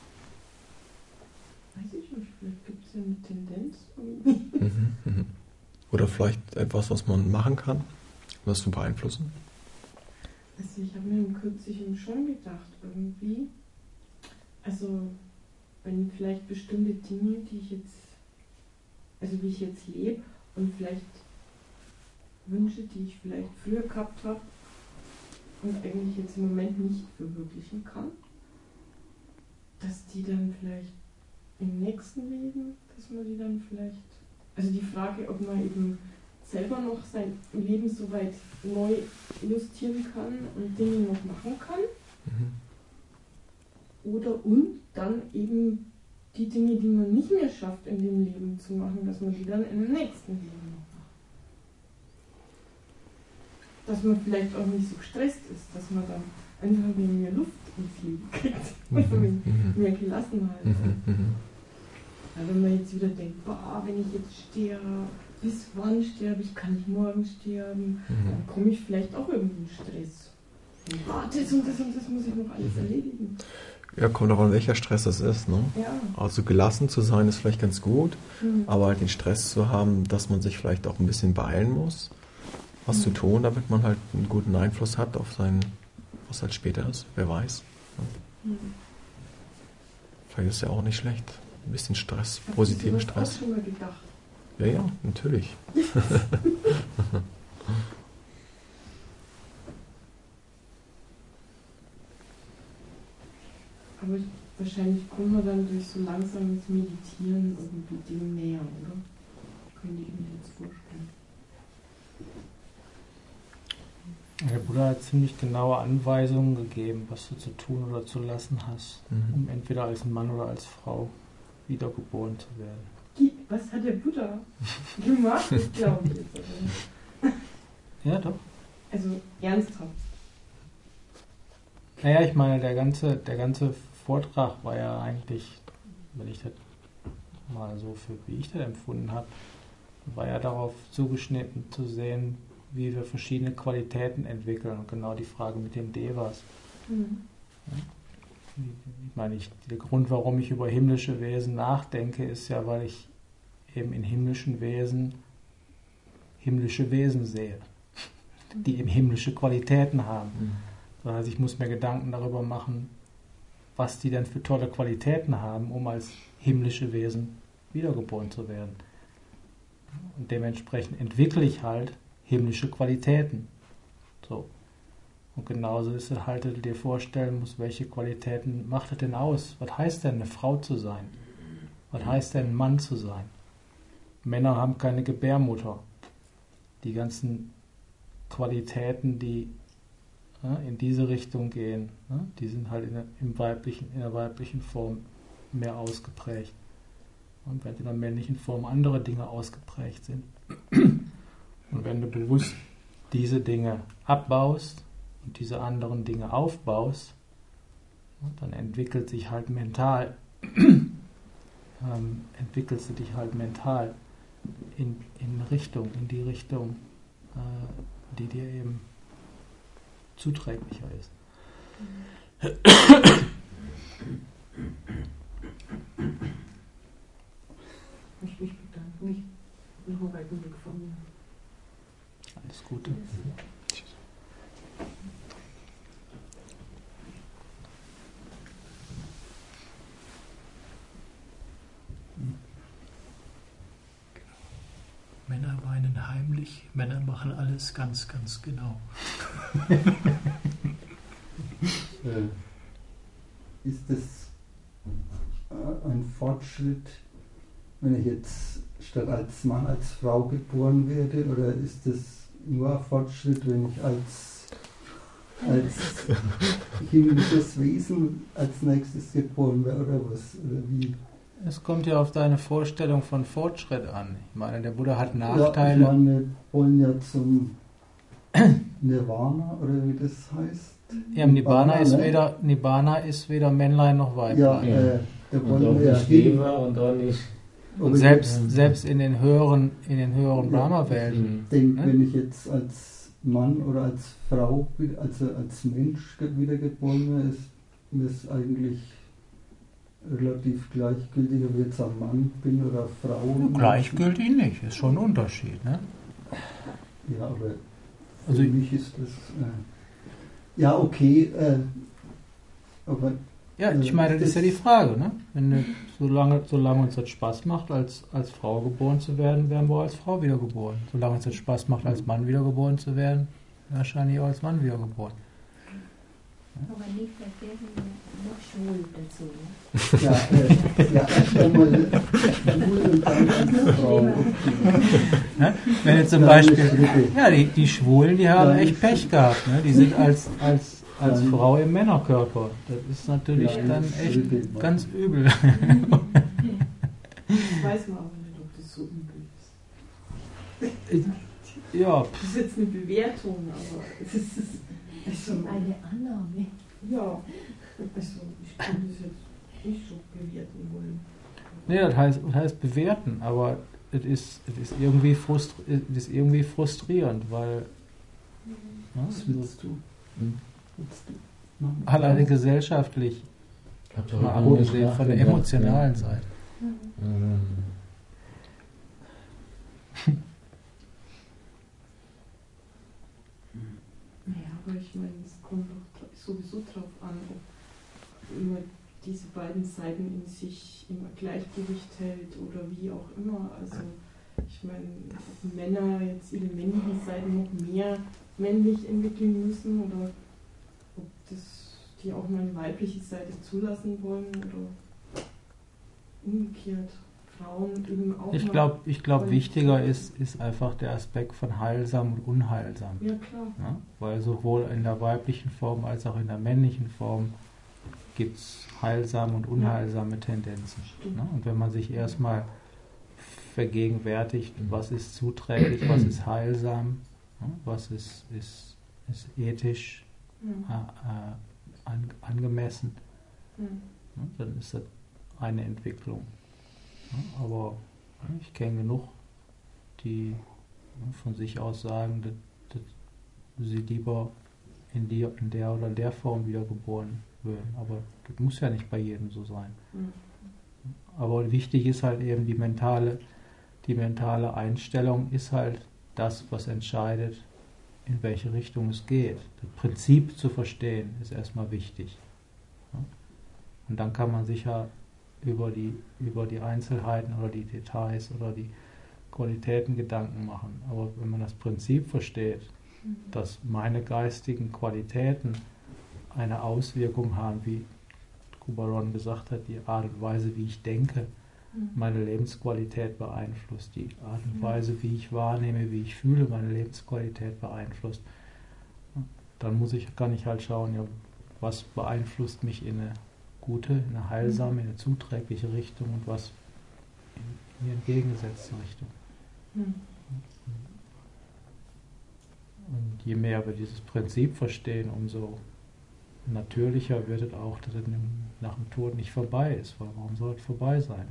Weiß ich nicht, vielleicht gibt es ja eine Tendenz irgendwie. Mhm, mhm. Oder vielleicht etwas, was man machen kann, um das zu beeinflussen? Also ich habe mir kürzlich schon gedacht, irgendwie, also wenn vielleicht bestimmte Dinge, die ich jetzt, also wie ich jetzt lebe und vielleicht Wünsche, die ich vielleicht früher gehabt habe und eigentlich jetzt im Moment nicht verwirklichen kann, dass die dann vielleicht im nächsten Leben, dass man die dann vielleicht, also die Frage, ob man eben selber noch sein Leben so weit neu justieren kann und Dinge noch machen kann, mhm. oder und dann eben die Dinge, die man nicht mehr schafft in dem Leben zu machen, dass man die dann im nächsten Leben noch macht. Dass man vielleicht auch nicht so gestresst ist, dass man dann einfach mehr Luft ins Leben kriegt, mhm. mhm. mehr Gelassenheit. Mhm. Mhm. Ja, wenn man jetzt wieder denkt, boah, wenn ich jetzt sterbe, bis wann sterbe ich, kann ich morgen sterben, mhm. dann komme ich vielleicht auch irgendwie in Stress. Ah, das und das und das muss ich noch alles erledigen. Ja, kommt auch an, welcher Stress das ist. Ne? Ja. Also gelassen zu sein ist vielleicht ganz gut, mhm. aber halt den Stress zu haben, dass man sich vielleicht auch ein bisschen beeilen muss, was mhm. zu tun, damit man halt einen guten Einfluss hat auf sein, was halt später ist, wer weiß. Ne? Mhm. Vielleicht ist ja auch nicht schlecht. Ein bisschen Stress, positiven Stress. Hast du schon mal gedacht? Ja, ja, natürlich. Aber wahrscheinlich kommen wir dann durch so langsames Meditieren irgendwie dem näher, oder? Könnte ich mir jetzt vorstellen. Der Buddha hat ziemlich genaue Anweisungen gegeben, was du zu tun oder zu lassen hast, mhm. um entweder als Mann oder als Frau wiedergeboren zu werden. was hat der Buddha gemacht? Das glaube ich jetzt aber nicht. Ja, doch. Also ernsthaft. Naja, ich meine, der ganze, der ganze Vortrag war ja eigentlich, wenn ich das mal so für, wie ich das empfunden habe, war ja darauf zugeschnitten zu sehen, wie wir verschiedene Qualitäten entwickeln. Und genau die Frage mit den Devas. Mhm. Ich meine, ich, der Grund, warum ich über himmlische Wesen nachdenke, ist ja, weil ich eben in himmlischen Wesen himmlische Wesen sehe, die eben himmlische Qualitäten haben. Mhm. Das heißt, ich muss mir Gedanken darüber machen, was die denn für tolle Qualitäten haben, um als himmlische Wesen wiedergeboren zu werden. Und dementsprechend entwickle ich halt himmlische Qualitäten. So. Und genauso ist es halt, dass du dir vorstellen musst, welche Qualitäten macht es denn aus? Was heißt denn, eine Frau zu sein? Was heißt denn, ein Mann zu sein? Männer haben keine Gebärmutter. Die ganzen Qualitäten, die ja, in diese Richtung gehen, ja, die sind halt in der, im weiblichen, in der weiblichen Form mehr ausgeprägt. Und während in der männlichen Form andere Dinge ausgeprägt sind. Und wenn du bewusst diese Dinge abbaust und diese anderen Dinge aufbaust, ja, dann entwickelt sich halt mental, ähm, entwickelst du dich halt mental in, in Richtung, in die Richtung, äh, die dir eben zuträglicher ist. Ich möchte mich bedanken. Ich bin noch weit weg von mir. Alles Gute. Männer weinen heimlich, Männer machen alles ganz, ganz genau. äh, ist es äh, ein Fortschritt, wenn ich jetzt statt als Mann als Frau geboren werde, oder ist es nur ein Fortschritt, wenn ich als, als himmlisches Wesen als nächstes geboren werde, oder was, oder wie? Es kommt ja auf deine Vorstellung von Fortschritt an. Ich meine, der Buddha hat Nachteile. Ja, ich meine, wir wollen ja zum Nirvana, oder wie das heißt. Ja, Nibbana, ist, ne? weder, Nibbana ist weder Männlein noch Weiblein. Ja, Ja. äh, da Und wollen auch wir ja nicht hin. Deva und auch nicht. Und Aber selbst, ich- selbst in den höheren, in den höheren Ja. Brahma-Welten. Ich denke, Ne? wenn ich jetzt als Mann oder als Frau, also als Mensch wiedergeboren werde, ist mir es eigentlich relativ gleichgültig, ob ich jetzt ein Mann bin oder eine Frau. Gleichgültig nicht, ist schon ein Unterschied. Ne? Ja, aber Also für mich ist das. Äh, ja, okay, äh, aber. Ja, ich meine, das ist ja die Frage, ne? Wenn du, solange, solange uns das Spaß macht, als, als Frau geboren zu werden, werden wir als Frau wiedergeboren. Solange uns das Spaß macht, als Mann wiedergeboren zu werden, wahrscheinlich auch als Mann wiedergeboren. Aber nicht vergessen, noch schwul dazu. Ne? Ja, äh, ja erst einmal schwul und dann als Frau. Ne? Wenn jetzt zum Kleine Beispiel, Schritte. ja, die, die Schwulen, die haben Kleine echt Pech gehabt. Ne? Die sind als, als, als Kleine- Frau im Männerkörper. Das ist natürlich Kleine dann Schritte. echt ganz übel. Ich weiß mal aber nicht, ob das so übel ist. Ja, Das ist jetzt eine Bewertung, aber es ist, es ist schon. Eine Annahme. Ja, also ich kann das jetzt nicht so bewerten wollen. nee, das heißt, das heißt bewerten, aber es ist, es ist, irgendwie frustri- es ist irgendwie frustrierend, weil ja, Was willst du? Hm. Willst du? Machen? alleine gesellschaftlich, Habt ihr mal auch anders abgesehen von der nachgedacht, emotionalen ja? Seite. Ähm, Naja, aber ich meine, es kommt doch dra- sowieso drauf an, ob immer diese beiden Seiten in sich im Gleichgewicht hält oder wie auch immer. Also ich meine, ob Männer jetzt ihre männlichen Seiten noch mehr männlich entwickeln müssen oder ob das die auch mal eine weibliche Seite zulassen wollen oder umgekehrt. Frauen eben auch Ich mal- glaube, ich glaub, Weil- wichtiger ist, ist einfach der Aspekt von heilsam und unheilsam. Ja, klar. Ja? Weil sowohl in der weiblichen Form als auch in der männlichen Form gibt es heilsame und unheilsame Tendenzen. Stimmt. Ne? Und wenn man sich erstmal vergegenwärtigt, was ist zuträglich, was ist heilsam, was ist, ist, ist ethisch Mhm. äh, äh, an, angemessen. Mhm. Ja, dann ist das eine Entwicklung. Ja, aber ja, ich kenne genug, die ja, von sich aus sagen, dass, dass sie lieber in, die, in der oder der Form wiedergeboren würden. Aber das muss ja nicht bei jedem so sein. Mhm. Aber wichtig ist halt eben die mentale, die mentale Einstellung ist halt das, was entscheidet, in welche Richtung es geht. Das Prinzip zu verstehen ist erstmal wichtig. Ja? Und dann kann man sich ja über die, über die Einzelheiten oder die Details oder die Qualitäten Gedanken machen. Aber wenn man das Prinzip versteht, Mhm. dass meine geistigen Qualitäten eine Auswirkung haben, wie Kubler-Ross gesagt hat, die Art und Weise, wie ich denke, Mhm. meine Lebensqualität beeinflusst, die Art und Mhm. Weise, wie ich wahrnehme, wie ich fühle, meine Lebensqualität beeinflusst. Dann muss ich, kann ich halt schauen, ja, was beeinflusst mich in eine gute, in eine heilsame, in eine zuträgliche Richtung und was in die entgegengesetzte Richtung. Mhm. Und je mehr wir dieses Prinzip verstehen, umso natürlicher wird es auch, dass es nach dem Tod nicht vorbei ist. Weil warum soll es vorbei sein?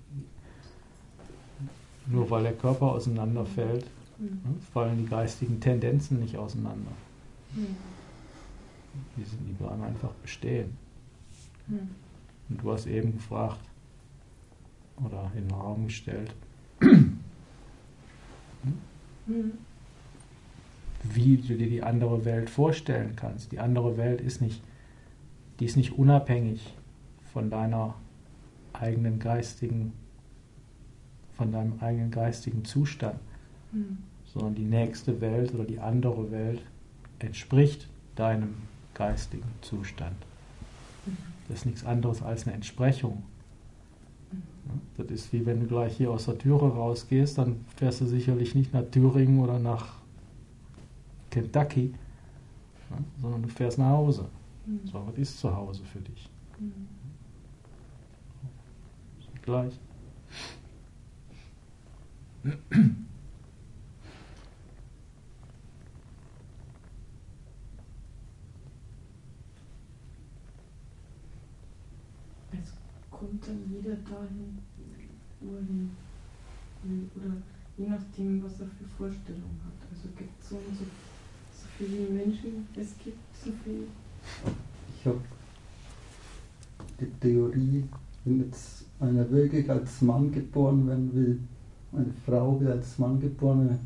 Nur weil der Körper auseinanderfällt, Mhm. ne, fallen die geistigen Tendenzen nicht auseinander. Mhm. Die, sind, die bleiben einfach bestehen. Mhm. Und du hast eben gefragt oder in den Raum gestellt, Mhm. wie du dir die andere Welt vorstellen kannst. Die andere Welt ist nicht, die ist nicht unabhängig von deiner eigenen geistigen, von deinem eigenen geistigen Zustand, Mhm. sondern die nächste Welt oder die andere Welt entspricht deinem geistigen Zustand. Das ist nichts anderes als eine Entsprechung. Ja, das ist wie wenn du gleich hier aus der Türe rausgehst, dann fährst du sicherlich nicht nach Thüringen oder nach Kentucky, ja, sondern du fährst nach Hause. Mhm. So, was ist zu Hause für dich? Mhm. Ist gleich. Es kommt dann jeder dahin, wo er hin will. Oder je nachdem, was er für Vorstellungen hat. Also gibt es so und so, so viele Menschen, es gibt so viel. Ich habe die Theorie, wenn jetzt einer wirklich als Mann geboren werden will, eine Frau will als Mann geboren werden,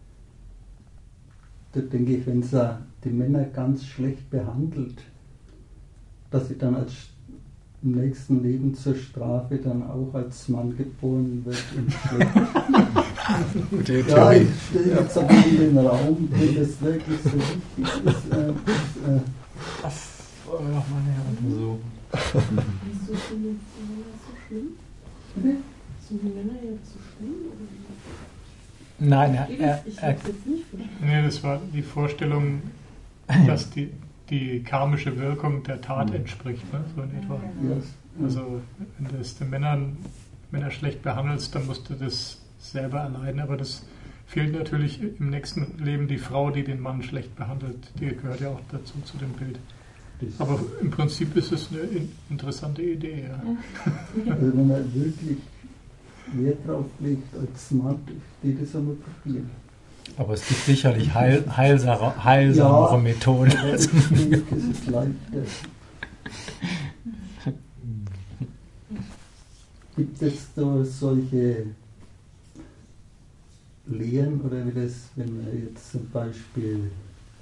da denke ich, wenn sie die Männer ganz schlecht behandelt, dass sie dann als im nächsten Leben zur Strafe dann auch als Mann geboren wird und schlecht. Gute Ja, Theorie. ich stelle jetzt aber in den Raum, wenn das wirklich so wichtig ist. Äh, äh, Das wollen wir doch mal näher untersuchen. Wieso sind jetzt die Männer so schlimm? bitte? Sind die Männer jetzt so schlimm? Oder wie? Nein, er, Ich, er, ich er, habe es jetzt nicht verstanden. Nee, das war die Vorstellung, dass die, die karmische Wirkung der Tat entspricht, ne? So in etwa. Ja, Also wenn du es den Männern, Männer schlecht behandelst, dann musst du das selber erleiden, aber das fehlt natürlich im nächsten Leben die Frau, die den Mann schlecht behandelt, die gehört ja auch dazu, zu dem Bild. das- Aber im Prinzip ist es eine in- interessante Idee, ja. Also wenn man wirklich Wert drauf legt als Mann, steht es einmal Papier. aber es gibt sicherlich heil, heilsare, heilsamere Ja. Methoden. Aber ich denke, es ist leichter. Gibt es da solche Lehren oder wie das, wenn man jetzt zum Beispiel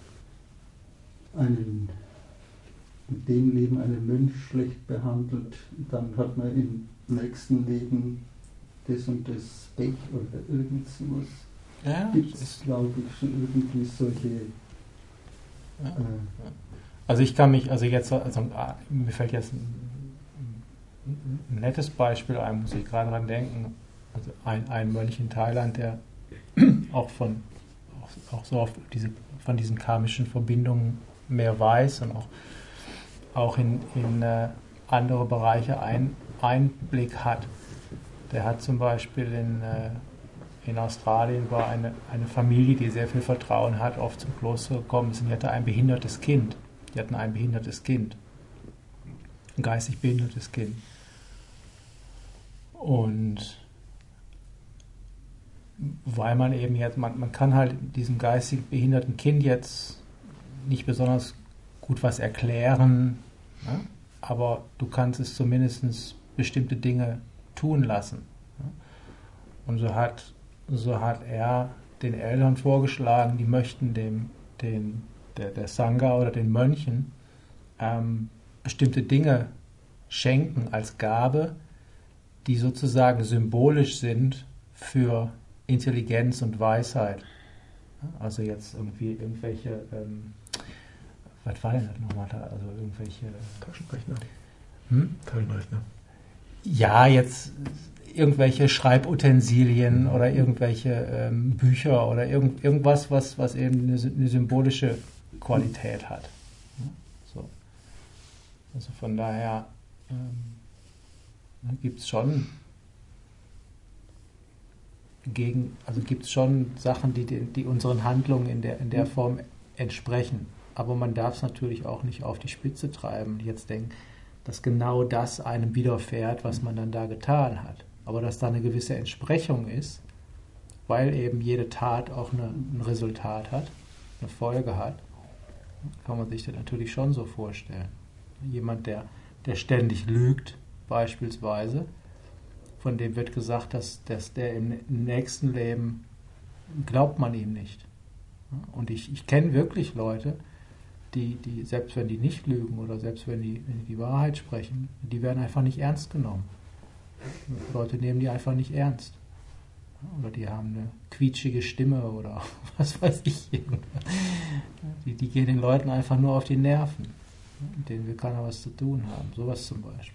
einen in dem Leben einen Mönch schlecht behandelt, dann hat man im nächsten Leben das und das Pech oder irgend sowas. Ja, Gibt es es, ist, glaube ich, schon irgendwie solche. ja. Äh, Also ich kann mich, also jetzt, also mir fällt jetzt ein, ein nettes Beispiel ein, muss ich gerade dran denken. Also ein, ein Mönch in Thailand, der auch von auch, auch so auf diese, von diesen karmischen Verbindungen mehr weiß und auch, auch in, in äh, andere Bereiche ein, Einblick hat. der hat zum Beispiel in, äh, in Australien war eine, eine Familie, die sehr viel Vertrauen hat, oft zum Kloster gekommen ist und die hatte ein behindertes Kind. Die hatten ein behindertes Kind. Ein geistig behindertes Kind. Und weil man eben jetzt, man, man kann halt diesem geistig behinderten Kind jetzt nicht besonders gut was erklären, ne? Aber du kannst es zumindest bestimmte Dinge tun lassen. Ne? Und so hat, so hat er den Eltern vorgeschlagen, die möchten dem, den, der, der Sangha oder den Mönchen ähm, bestimmte Dinge schenken als Gabe, die sozusagen symbolisch sind für Intelligenz und Weisheit. Also jetzt irgendwie irgendwelche, ähm, was war denn das nochmal da? Also irgendwelche Taschenrechner. Hm? Taschenrechner. Ja, jetzt irgendwelche Schreibutensilien oder irgendwelche ähm, Bücher oder irgend, irgendwas, was, was eben eine, eine symbolische Qualität hat. So. Also von daher ähm, gibt es schon gegen, also gibt es schon Sachen, die, die unseren Handlungen in der, in der Form entsprechen. Aber man darf es natürlich auch nicht auf die Spitze treiben und jetzt denken, dass genau das einem widerfährt, was man dann da getan hat. Aber dass da eine gewisse Entsprechung ist, weil eben jede Tat auch eine, ein Resultat hat, eine Folge hat, kann man sich das natürlich schon so vorstellen. Jemand, der, der ständig lügt, beispielsweise, von dem wird gesagt, dass, dass der im nächsten Leben glaubt man ihm nicht. Und ich, ich kenne wirklich Leute, die, die, selbst wenn die nicht lügen oder selbst wenn die, wenn die die Wahrheit sprechen, die werden einfach nicht ernst genommen. Leute nehmen die einfach nicht ernst. Oder die haben eine quietschige Stimme oder was weiß ich. Die, die gehen den Leuten einfach nur auf die Nerven. Mit denen will keiner was zu tun haben. Sowas zum Beispiel.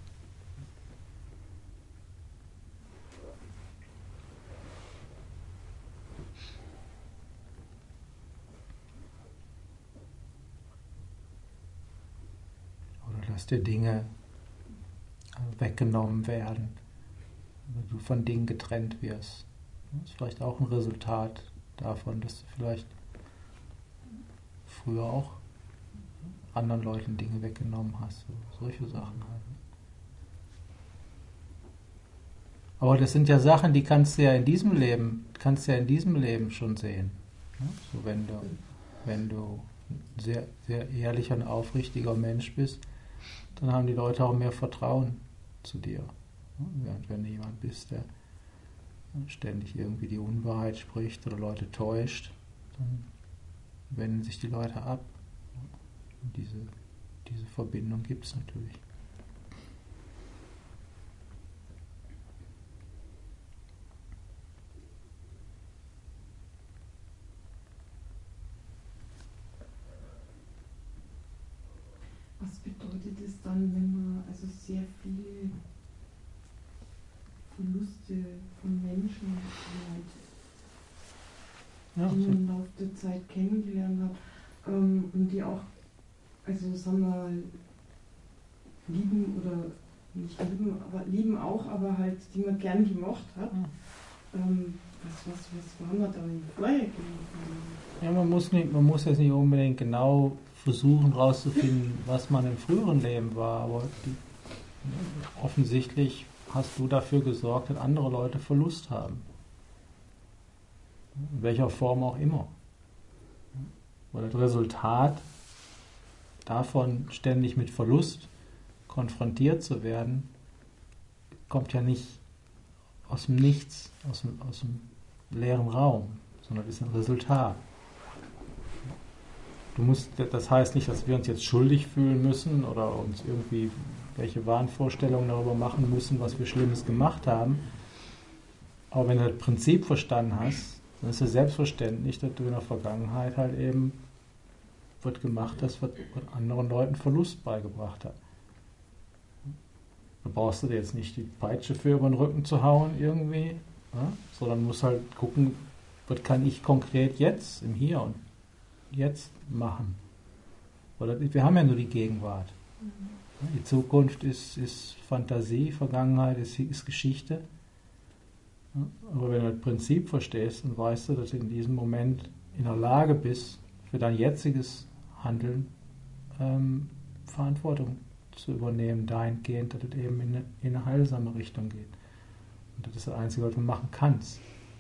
Dass dir Dinge weggenommen werden, wenn du von Dingen getrennt wirst. Das ist vielleicht auch ein Resultat davon, dass du vielleicht früher auch anderen Leuten Dinge weggenommen hast. So, solche Sachen halt. Aber das sind ja Sachen, die kannst du ja in diesem Leben, kannst du ja in diesem Leben schon sehen. So, wenn du, wenn du ein sehr, sehr ehrlicher und aufrichtiger Mensch bist, dann haben die Leute auch mehr Vertrauen zu dir. Während wenn du jemand bist, der ständig irgendwie die Unwahrheit spricht oder Leute täuscht, dann wenden sich die Leute ab. Und diese, diese Verbindung gibt es natürlich. Was bedeutet es dann, wenn man also sehr viele Verluste von Menschen halt, Ja, die man so. im Laufe der Zeit kennengelernt hat ähm, und die auch, also sagen wir mal, lieben oder nicht lieben, aber lieben auch, aber halt, die man gern gemocht hat. Ähm, was, was, was waren wir da in vorher gewesen? Ja, man muss, nicht, man muss jetzt nicht unbedingt genau versuchen rauszufinden, was man im früheren Leben war, aber die, offensichtlich hast du dafür gesorgt, dass andere Leute Verlust haben. In welcher Form auch immer. Weil das Resultat davon, ständig mit Verlust konfrontiert zu werden, kommt ja nicht aus dem Nichts, aus dem, aus dem leeren Raum, sondern ist ein Resultat. Du musst, das heißt nicht, dass wir uns jetzt schuldig fühlen müssen oder uns irgendwie welche Wahnvorstellungen darüber machen müssen, was wir Schlimmes gemacht haben. Aber wenn du das Prinzip verstanden hast, dann ist es selbstverständlich, dass du in der Vergangenheit halt eben was gemacht hast, was anderen Leuten Verlust beigebracht hat. Da brauchst du dir jetzt nicht die Peitsche für über den Rücken zu hauen irgendwie, ja? Sondern musst halt gucken, was kann ich konkret jetzt, im Hier und Jetzt machen. Oder wir haben ja nur die Gegenwart. Die Zukunft ist, ist Fantasie, Vergangenheit ist, ist Geschichte. Aber wenn du das Prinzip verstehst, dann weißt du, dass du in diesem Moment in der Lage bist, für dein jetziges Handeln ähm, Verantwortung zu übernehmen, dahingehend, dass es eben in eine, in eine heilsame Richtung geht. Und das ist das Einzige, was du machen kannst.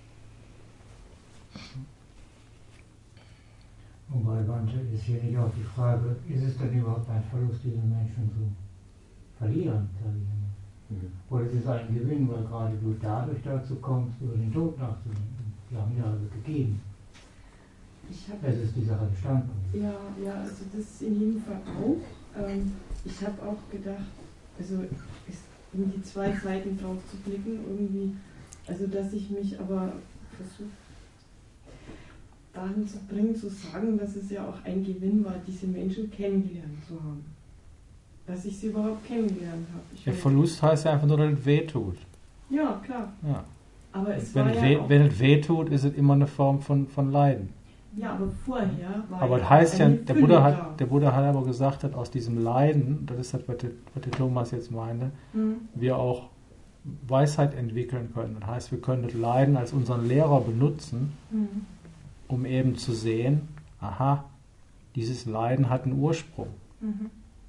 Wobei manche ist hier nicht auch die Frage, ist es denn überhaupt ein Verlust, diese Menschen zu verlieren, sage ich mal. Mhm. Oder ist es ein Gewinn, weil gerade du dadurch dazu kommst, über den Tod nachzudenken. Die haben ja also gegeben. Ich hab, das ist die Sache des Standpunkts. Ja, ja, also das in jedem Fall auch. Ähm, ich habe auch gedacht, also in die zwei Seiten drauf zu blicken, irgendwie, also dass ich mich aber versuche, dahin zu bringen, zu sagen, dass es ja auch ein Gewinn war, diese Menschen kennengelernt zu haben. Dass ich sie überhaupt kennengelernt habe. Ich Der Verlust heißt ja einfach nur, dass es weh tut. Ja, klar. Ja. Aber es wenn, war es ja weh, auch, wenn es weh tut, ist es immer eine Form von, von Leiden. Ja, aber vorher war aber ja das heißt ja, der Fülle Buddha, da. hat, der Buddha hat aber gesagt, dass aus diesem Leiden, das ist das, was der, was der Thomas jetzt meinte, hm. wir auch Weisheit entwickeln können. Das heißt, wir können das Leiden als unseren Lehrer benutzen, hm. um eben zu sehen, aha, dieses Leiden hat einen Ursprung. Mhm.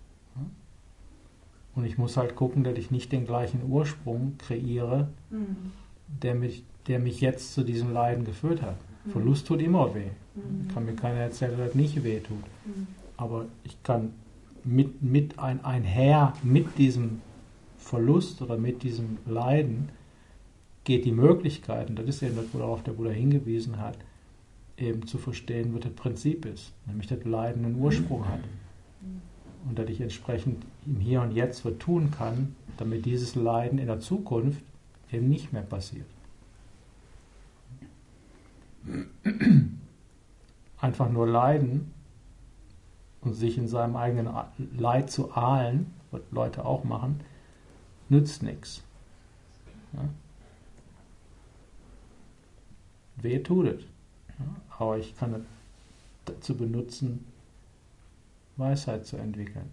Und ich muss halt gucken, dass ich nicht den gleichen Ursprung kreiere, Mhm. der mich, der mich jetzt zu diesem Leiden geführt hat. Mhm. Verlust tut immer weh. Mhm. Kann mir keiner erzählen, dass das nicht weh tut. Mhm. Aber ich kann mit, mit ein, einher mit diesem Verlust oder mit diesem Leiden geht die Möglichkeit, und das ist eben das, worauf der Buddha hingewiesen hat, eben zu verstehen, was das Prinzip ist. Nämlich, dass Leiden einen Ursprung hat. Und dass ich entsprechend im Hier und Jetzt was tun kann, damit dieses Leiden in der Zukunft eben nicht mehr passiert. Einfach nur leiden und sich in seinem eigenen Leid zu ahlen, was Leute auch machen, nützt nichts. Ja? Weh tut es. Ja? Aber ich kann es dazu benutzen, Weisheit zu entwickeln.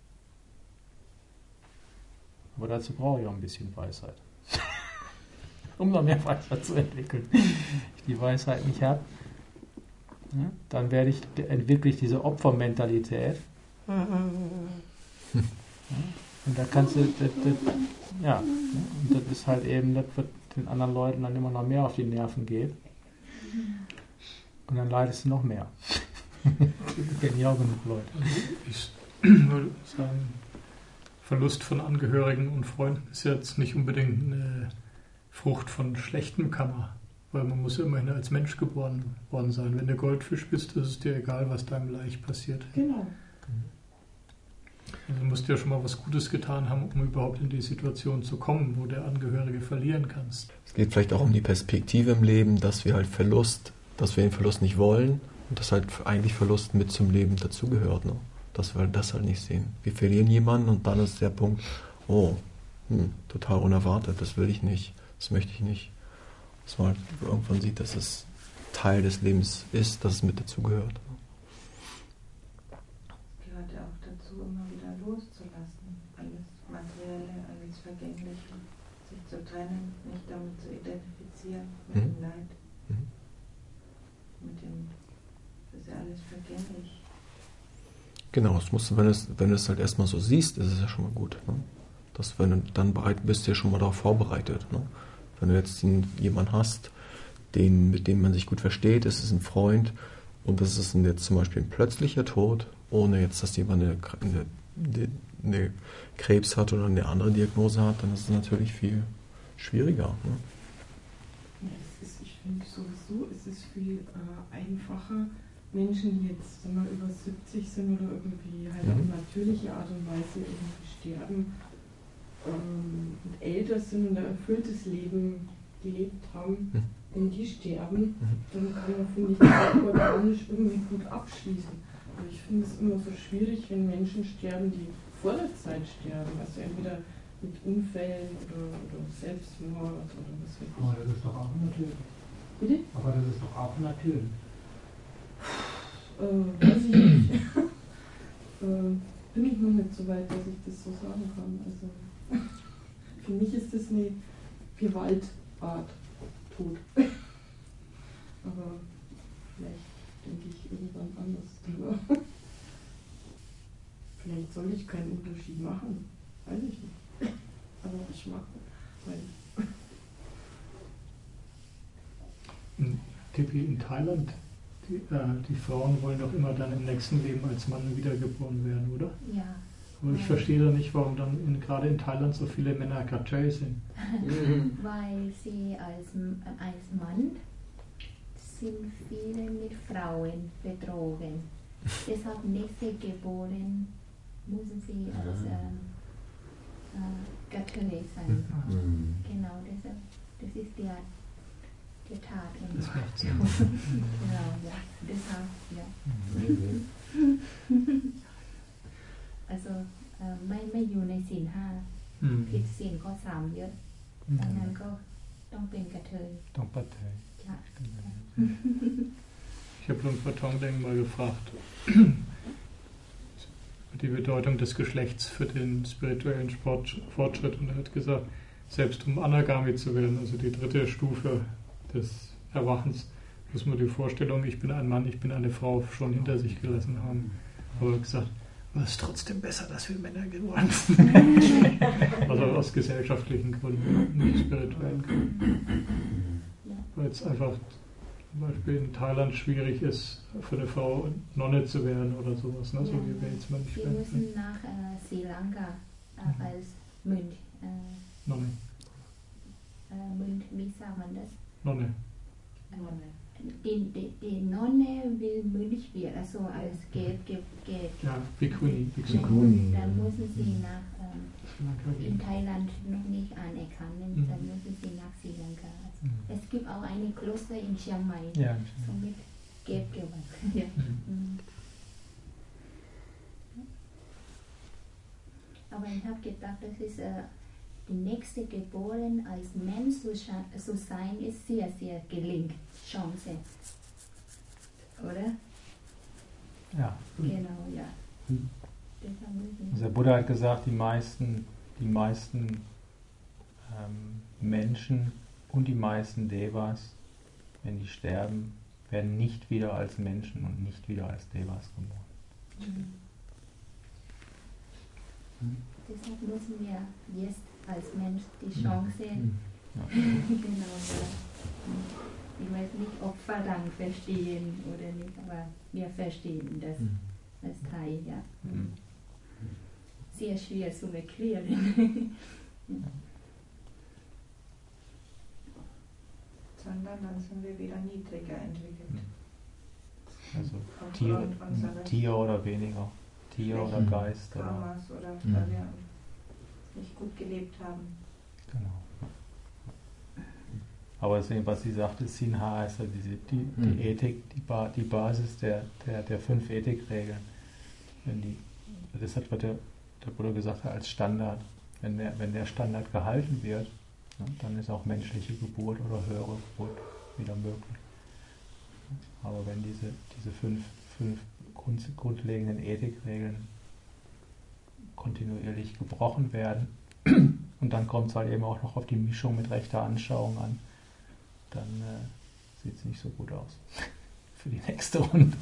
Aber dazu brauche ich auch ein bisschen Weisheit. Um noch mehr Weisheit zu entwickeln. Wenn ich die Weisheit nicht habe, ja, dann werde ich, entwickle ich diese Opfermentalität. Ja, und da kannst du, das, das, ja, und das ist halt eben das, was den anderen Leuten dann immer noch mehr auf die Nerven geht. Und dann leidest du noch mehr. Ich kenne ja auch genug Leute. Ich würde sagen, Verlust von Angehörigen und Freunden ist jetzt nicht unbedingt eine Frucht von schlechtem Karma, weil man muss ja immerhin als Mensch geboren worden sein. Wenn du Goldfisch bist, ist es dir egal, was deinem Laich passiert. Genau. Also du musst ja schon mal was Gutes getan haben, um überhaupt in die Situation zu kommen, wo der Angehörige verlieren kannst. Es geht vielleicht auch um die Perspektive im Leben, dass wir halt Verlust, dass wir den Verlust nicht wollen und dass halt eigentlich Verlust mit zum Leben dazugehört. Ne? Dass wir das halt nicht sehen. Wir verlieren jemanden und dann ist der Punkt, oh, hm, total unerwartet, das will ich nicht, das möchte ich nicht. Dass man halt irgendwann sieht, dass es Teil des Lebens ist, dass es mit dazugehört. Gehört ja auch dazu, immer wieder loszulassen. Alles Materielle, alles Vergängliche. Sich zu trennen, nicht damit zu identifizieren, mit mhm. dem Leid. Mhm. Mit dem, das ist ja alles vergänglich. Genau, es musst du, wenn du es, wenn du es halt erstmal so siehst, ist es ja schon mal gut. Ne? Dass, wenn du dann bereit bist, ja schon mal darauf vorbereitet. Ne? Wenn du jetzt jemanden hast, den, mit dem man sich gut versteht, ist es ein Freund und das ist jetzt zum Beispiel ein plötzlicher Tod, ohne jetzt, dass jemand eine, eine, eine Krebs hat oder eine andere Diagnose hat, dann ist es natürlich viel schwieriger. Ne? Ja, es ist, ich finde sowieso, es ist viel äh, einfacher, Menschen, die jetzt sagen wir, über siebzig sind oder irgendwie halt mhm. auf natürliche Art und Weise irgendwie sterben ähm, und älter sind und ein erfülltes Leben gelebt haben, mhm. wenn die sterben, mhm. dann kann man, finde ich, das organisch irgendwie gut abschließen. Aber ich finde es immer so schwierig, wenn Menschen sterben, die vor der Zeit sterben, also entweder mit Unfällen oder, oder Selbstmord oder was weiß ich. Aber das ist doch auch natürlich. Bitte? Aber das ist doch auch natürlich. Äh, weiß ich nicht. äh, bin ich noch nicht so weit, dass ich das so sagen kann. Also für mich ist das eine Gewaltart. tot. Aber vielleicht denke ich irgendwann anders drüber. Vielleicht soll ich keinen Unterschied machen. Weiß ich nicht. Aber ich mache. Weil in, Tippi, in Thailand, die, äh, die Frauen wollen doch immer dann im nächsten Leben als Mann wiedergeboren werden, oder? Ja. Aber ich verstehe da nicht, warum dann in, gerade in Thailand so viele Männer Katschei sind. Weil sie als, als Mann sind viele mit Frauen betrogen. Deshalb nächste geboren müssen sie als äh, äh, Gatterei sein. Mhm. Genau, deshalb, das ist der, der Tat. Und Das macht Sinn. genau, ja. Deshalb, ja. Also, äh, ไม่ไม่อยู่ในศีลห้า Mhm. ผิดศีลข้อสามเยอะดังนั้นก็ต้องเป็นกระเทยต้องปัดเถยค่ะ Ich habe Lumpur Tongdeng mal gefragt, die Bedeutung des Geschlechts für den spirituellen Sport, Fortschritt, und er hat gesagt, selbst um Anagami zu werden, also die dritte Stufe des Erwachens, muss man die Vorstellung, ich bin ein Mann, ich bin eine Frau, schon hinter sich gelassen haben. Aber er hat gesagt, aber es ist trotzdem besser, dass wir Männer geworden sind. Also aus gesellschaftlichen Gründen, nicht spirituellen Gründen. Weil es einfach zum Beispiel in Thailand schwierig ist, für eine Frau Nonne zu werden oder sowas, ne? So Ja. wie wir jetzt Mönch Sie werden. müssen nach äh, Sri Lanka äh, als Mönch, äh, Nonne. äh, Mönch, wie sagt man das? Nonne. Die, die, die Nonne will Mönch werden, also als Geld, Geld, Geld. Ja, Bhikkhuni. Bhikkhuni. Dann müssen sie nach, ähm, Sri Lanka in gehen. Thailand noch nicht anerkannt, Mhm. dann müssen sie nach Sri Lanka. Also Mhm. es gibt auch eine Kloster in Chiang Mai, Ja, so mit Gelbgewand. Ja. Mhm. Aber ich habe gedacht, das ist äh, die nächste Geboren als Mensch zu, scha- zu sein, ist sehr, sehr gelingt. Chance. Oder? ja. Genau, ja. Mhm. Deshalb müssen Also der Buddha hat gesagt, die meisten, die meisten ähm, Menschen und die meisten Devas, wenn die sterben, werden nicht wieder als Menschen und nicht wieder als Devas geboren. Mhm. Deshalb müssen wir jetzt als Mensch die Chance, Mhm. Ja. genau, ja. Ich weiß nicht, ob Verlangen verstehen oder nicht, aber wir verstehen das Mhm. als Thai, ja. Mhm. Sehr schwer zu erklären. Sondern dann sind wir wieder niedriger entwickelt. Also Aufgrund Tier, unseres Tier oder weniger, Tier oder Mhm. Geist. Oder, Karmas oder Mhm. weil wir nicht gut gelebt haben. genau. Aber deswegen, was sie sagte, Sinha ist ja diese, die, die Mhm. Ethik, die, ba, die Basis der, der, der fünf Ethikregeln. Wenn die, das hat, was der, der Buddha gesagt hat, als Standard. Wenn der, wenn der Standard gehalten wird, ne, dann ist auch menschliche Geburt oder höhere Geburt wieder möglich. Aber wenn diese, diese fünf, fünf grund, grundlegenden Ethikregeln kontinuierlich gebrochen werden, und dann kommt es halt eben auch noch auf die Mischung mit rechter Anschauung an, dann äh, sieht es nicht so gut aus für die nächste Runde.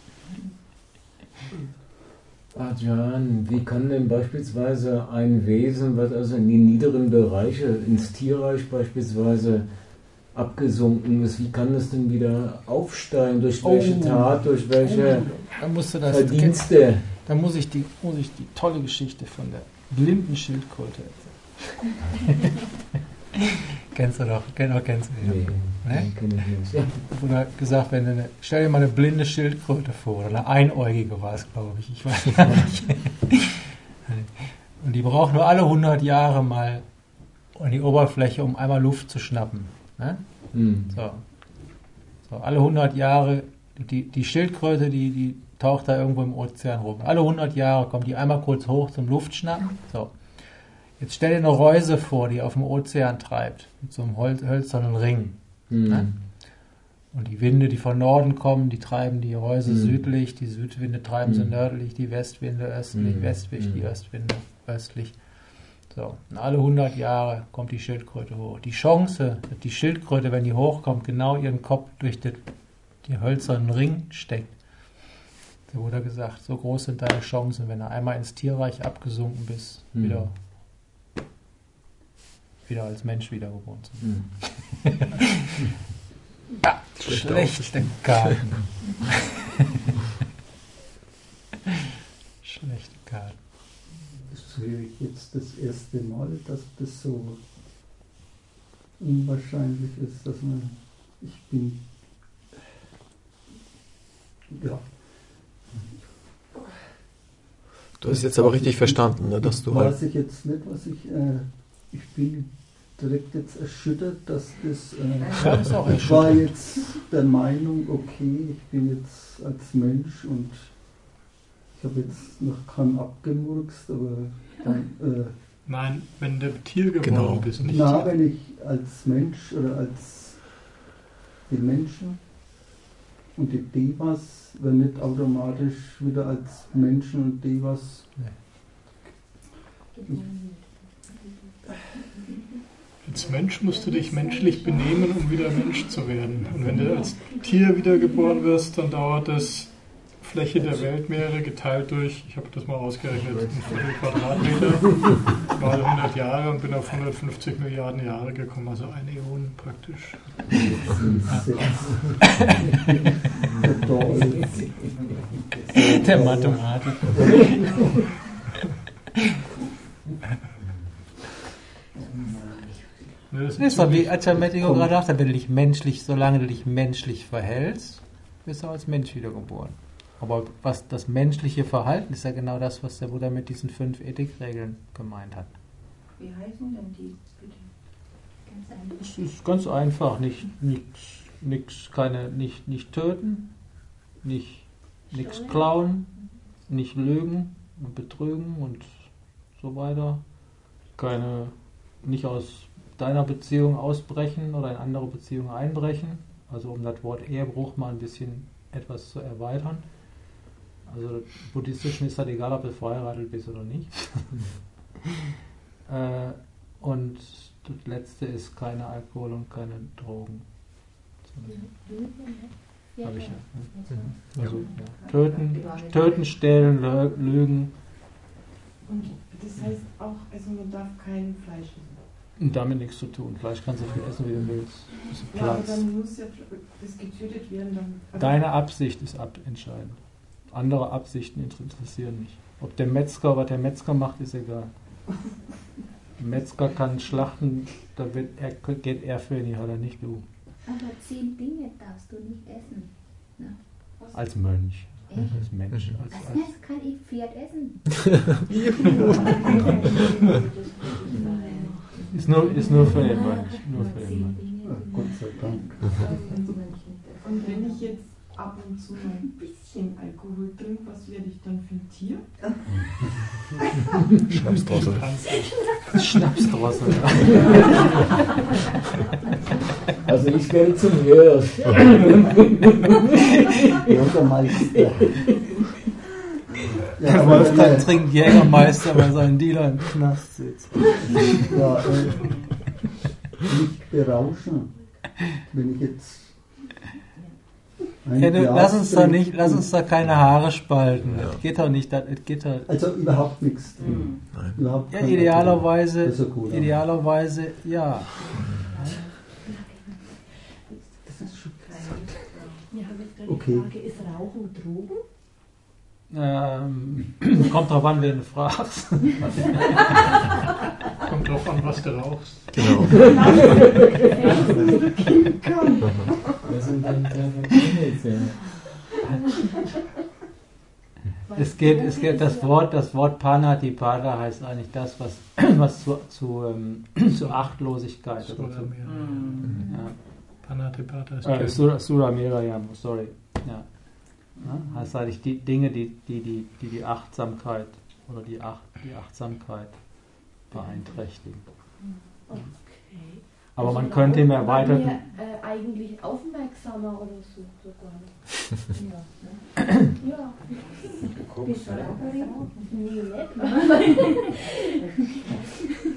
Ajahn, wie kann denn beispielsweise ein Wesen, was also in die niederen Bereiche, ins Tierreich beispielsweise abgesunken ist, wie kann das denn wieder aufsteigen? Durch welche Oh. Tat, durch welche Da musst du das Verdienste? Da muss ich die, muss ich die tolle Geschichte von der blinden Schildkröte erzählen. Kennst du doch, kenn, doch kennst du die Nee, doch. nee, Ne? kenn ich nicht. Ja. Wurde hat gesagt, wenn du eine, stell dir mal eine blinde Schildkröte vor, oder eine einäugige war es, glaube ich, ich weiß gar nicht. Und die braucht nur alle hundert Jahre mal an die Oberfläche, um einmal Luft zu schnappen. Ne? Hm. So. So, alle hundert Jahre, die, die Schildkröte, die, die taucht da irgendwo im Ozean rum. Alle hundert Jahre kommt die einmal kurz hoch zum Luftschnappen. So. Jetzt stell dir eine Reuse vor, die auf dem Ozean treibt, mit so einem Hol- hölzernen Ring. Hm. Ne? Und die Winde, die von Norden kommen, die treiben die Reuse Mhm. südlich, die Südwinde treiben sie Mhm. nördlich, die Westwinde östlich, Mhm. westlich, die Mhm. Östwinde östlich. So, und alle hundert Jahre kommt die Schildkröte hoch. Die Chance, dass die Schildkröte, wenn die hochkommt, genau ihren Kopf durch den, den hölzernen Ring steckt. Da wurde gesagt, so groß sind deine Chancen, wenn du einmal ins Tierreich abgesunken bist, mhm. wieder, wieder als Mensch wiedergeboren zu werden. Mhm. Ja, schlechte Karten. Schlechte Karten. Das höre ich jetzt das erste Mal, dass das so unwahrscheinlich ist, dass man, ich bin, ja. Du hast jetzt aber richtig verstanden, ne, dass du halt... Weiß ich jetzt nicht, was ich, äh, ich bin direkt jetzt erschüttert, dass das, äh, ja, ist auch ich war jetzt der Meinung, okay, ich bin jetzt als Mensch und ich habe jetzt noch keinen abgemurkst, aber dann, äh, nein, wenn du Tier geworden genau. bist, nicht. Na, wenn ich als Mensch oder als die Menschen und die Devas, wenn nicht automatisch wieder als Menschen und Devas. Genau. Als Mensch musst du dich menschlich benehmen, um wieder Mensch zu werden. Und wenn du als Tier wiedergeboren wirst, dann dauert das Fläche der Weltmeere geteilt durch, ich habe das mal ausgerechnet, ein Viertel Quadratmeter, mal hundert Jahre und bin auf hundertfünfzig Milliarden Jahre gekommen, also ein Äon praktisch. Der Mathematiker. Das ist doch wie als der Metigo gerade dachte, wenn du dich menschlich, solange du dich menschlich verhältst, bist du als Mensch wiedergeboren. Aber was das menschliche Verhalten ist ja genau das, was der Buddha mit diesen fünf Ethikregeln gemeint hat. Wie heißen denn die, bitte? Ganz einfach. Es ist ganz einfach, nicht, nichts, nichts, keine, nicht, nicht töten, nicht, nichts klauen, nicht lügen und betrügen und so weiter, keine, nicht aus deiner Beziehung ausbrechen oder in andere Beziehungen einbrechen, also um das Wort Ehebruch mal ein bisschen etwas zu erweitern. Also buddhistisch ist das egal, ob du verheiratet bist oder nicht. äh, und das letzte ist keine Alkohol und keine Drogen. Ja, Hab ich ja. ja. Also, ja. Töten, töten, stehlen, lügen. Und das heißt auch, also man darf kein Fleisch essen. Und damit nichts zu tun. Fleisch kannst du viel essen, wie du willst. Das ist Ja, aber Platz. dann muss ja das getötet werden. Dann, also Deine Absicht ist ab entscheidend. Andere Absichten interessieren nicht. Ob der Metzger, was der Metzger macht, ist egal. Der Metzger kann schlachten, da wird er, geht er für ihn, oder nicht du. Aber zehn Dinge darfst du nicht essen. Na, was? Als Mönch. Echt? Als Mensch. Als, Als als Mensch kann ich Pferd essen. ist, nur, ist nur für den Mönch. Nur für den Mönch. Gott sei Dank. Und wenn ich jetzt ab und zu mal ein bisschen Alkohol trinke, was werde ich dann für ein Tier? Schnapsdrossel. Schnapsdrossel, Also ich werde zum Hirsch. Bürgermeister. Ja, Der aber Wolfgang äh, trinkt Jägermeister, weil sein Dealer im Knast sitzt. ja, äh, nicht berauschen. Wenn ich jetzt ein Ja, du, Glas lass uns da trinke, nicht, lass uns da keine Haare spalten. Ja. Das geht doch nicht, das, das geht doch. Also überhaupt nichts trinken. Nein. Überhaupt Ja, kein idealerweise, Das ist ja cool, ja. idealerweise, ja. Das ist schon Ja, habe jetzt gerade Okay. die Frage, ist Rauchen Drogen? Ähm, kommt drauf an, wen du fragst. Kommt drauf an, was du rauchst. Genau. Das sind dann jetzt, ja. Es geht, es geht, das Wort, das Wort Panatipada heißt eigentlich das, was, was zu, zu, ähm, zu Achtlosigkeit oder zu, ja. Panatipata ist Äh, Töten. Sura, Sura Mirayam, sorry. Ja. Ja, heißt eigentlich die Dinge, die die, die, die, die Achtsamkeit oder die, Acht, die Achtsamkeit beeinträchtigen. Okay. Aber Also man könnte im Rauchen war erweiterten. mir, äh, eigentlich aufmerksamer oder so sogar. Ja, ne? Ja. Bist du Raucherin? Nee, nicht.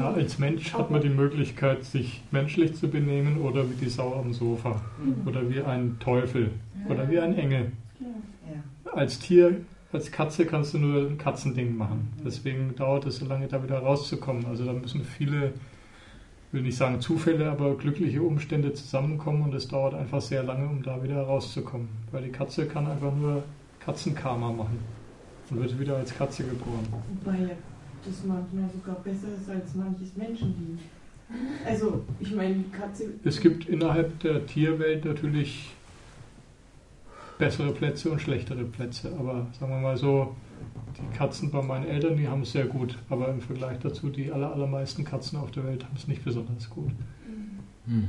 Na, als Mensch hat man die Möglichkeit, sich menschlich zu benehmen oder wie die Sau am Sofa oder wie ein Teufel oder wie ein Engel. Als Tier, als Katze kannst du nur ein Katzending machen. Deswegen dauert es so lange, da wieder rauszukommen. Also da müssen viele, ich will nicht sagen Zufälle, aber glückliche Umstände zusammenkommen und es dauert einfach sehr lange, um da wieder rauszukommen. Weil die Katze kann einfach nur Katzenkarma machen und wird wieder als Katze geboren. Wobei ja das manchmal sogar besser ist als manches Menschenleben. Also, ich meine, die Katze... Es gibt innerhalb der Tierwelt natürlich bessere Plätze und schlechtere Plätze. Aber sagen wir mal so, die Katzen bei meinen Eltern, die haben es sehr gut. Aber im Vergleich dazu, die aller, allermeisten Katzen auf der Welt haben es nicht besonders gut. Mhm.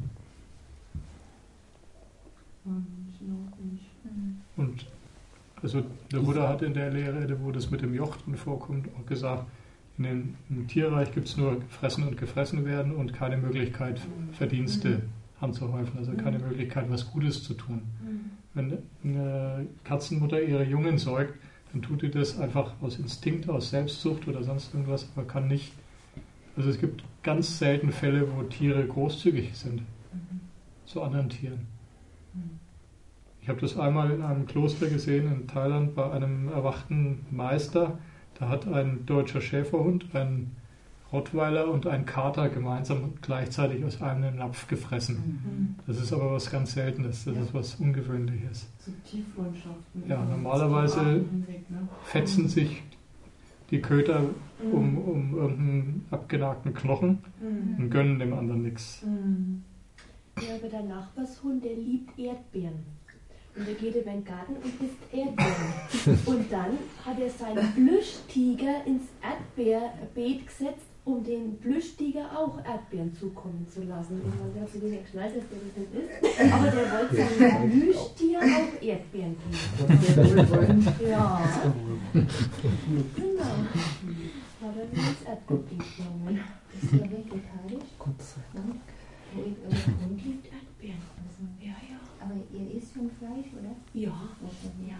Und also der Buddha hat in der Lehre, wo das mit dem Joch drin vorkommt, auch gesagt, in dem, im Tierreich gibt es nur gefressen und gefressen werden und keine Möglichkeit, Verdienste anzuhäufen, also keine Möglichkeit, was Gutes zu tun. Wenn eine Katzenmutter ihre Jungen säugt, dann tut sie das einfach aus Instinkt, aus Selbstsucht oder sonst irgendwas, aber kann nicht. Also es gibt ganz selten Fälle, wo Tiere großzügig sind zu anderen Tieren. Ich habe das einmal in einem Kloster gesehen in Thailand bei einem erwachten Meister. Da hat ein deutscher Schäferhund, ein Rottweiler und ein Kater gemeinsam gleichzeitig aus einem Napf gefressen. Das ist aber was ganz Seltenes, das ist was Ungewöhnliches. So Tierfreundschaften. Ja, normalerweise fetzen sich die Köter um, um irgendeinen abgenagten Knochen und gönnen dem anderen nichts. Ja, aber der Nachbarshund, der liebt Erdbeeren. Und er geht über den Garten und isst Erdbeeren. Und dann hat er seinen Plüschtiger ins Erdbeerbeet gesetzt, um den Plüschtiger auch Erdbeeren zukommen zu lassen. Und man hat sich nicht geschnallt, dass der das nicht isst. Aber der wollte seinem Plüschtier auch Erdbeeren geben. Ja. Genau. Hat er mir das Erdbeerbeet genommen. Das ist ja vegetarisch. Gott sei Dank. Euer Hund liebt Erdbeeren. Ja, ja. Aber ihr isst schon Fleisch, oder? Ja. Ja.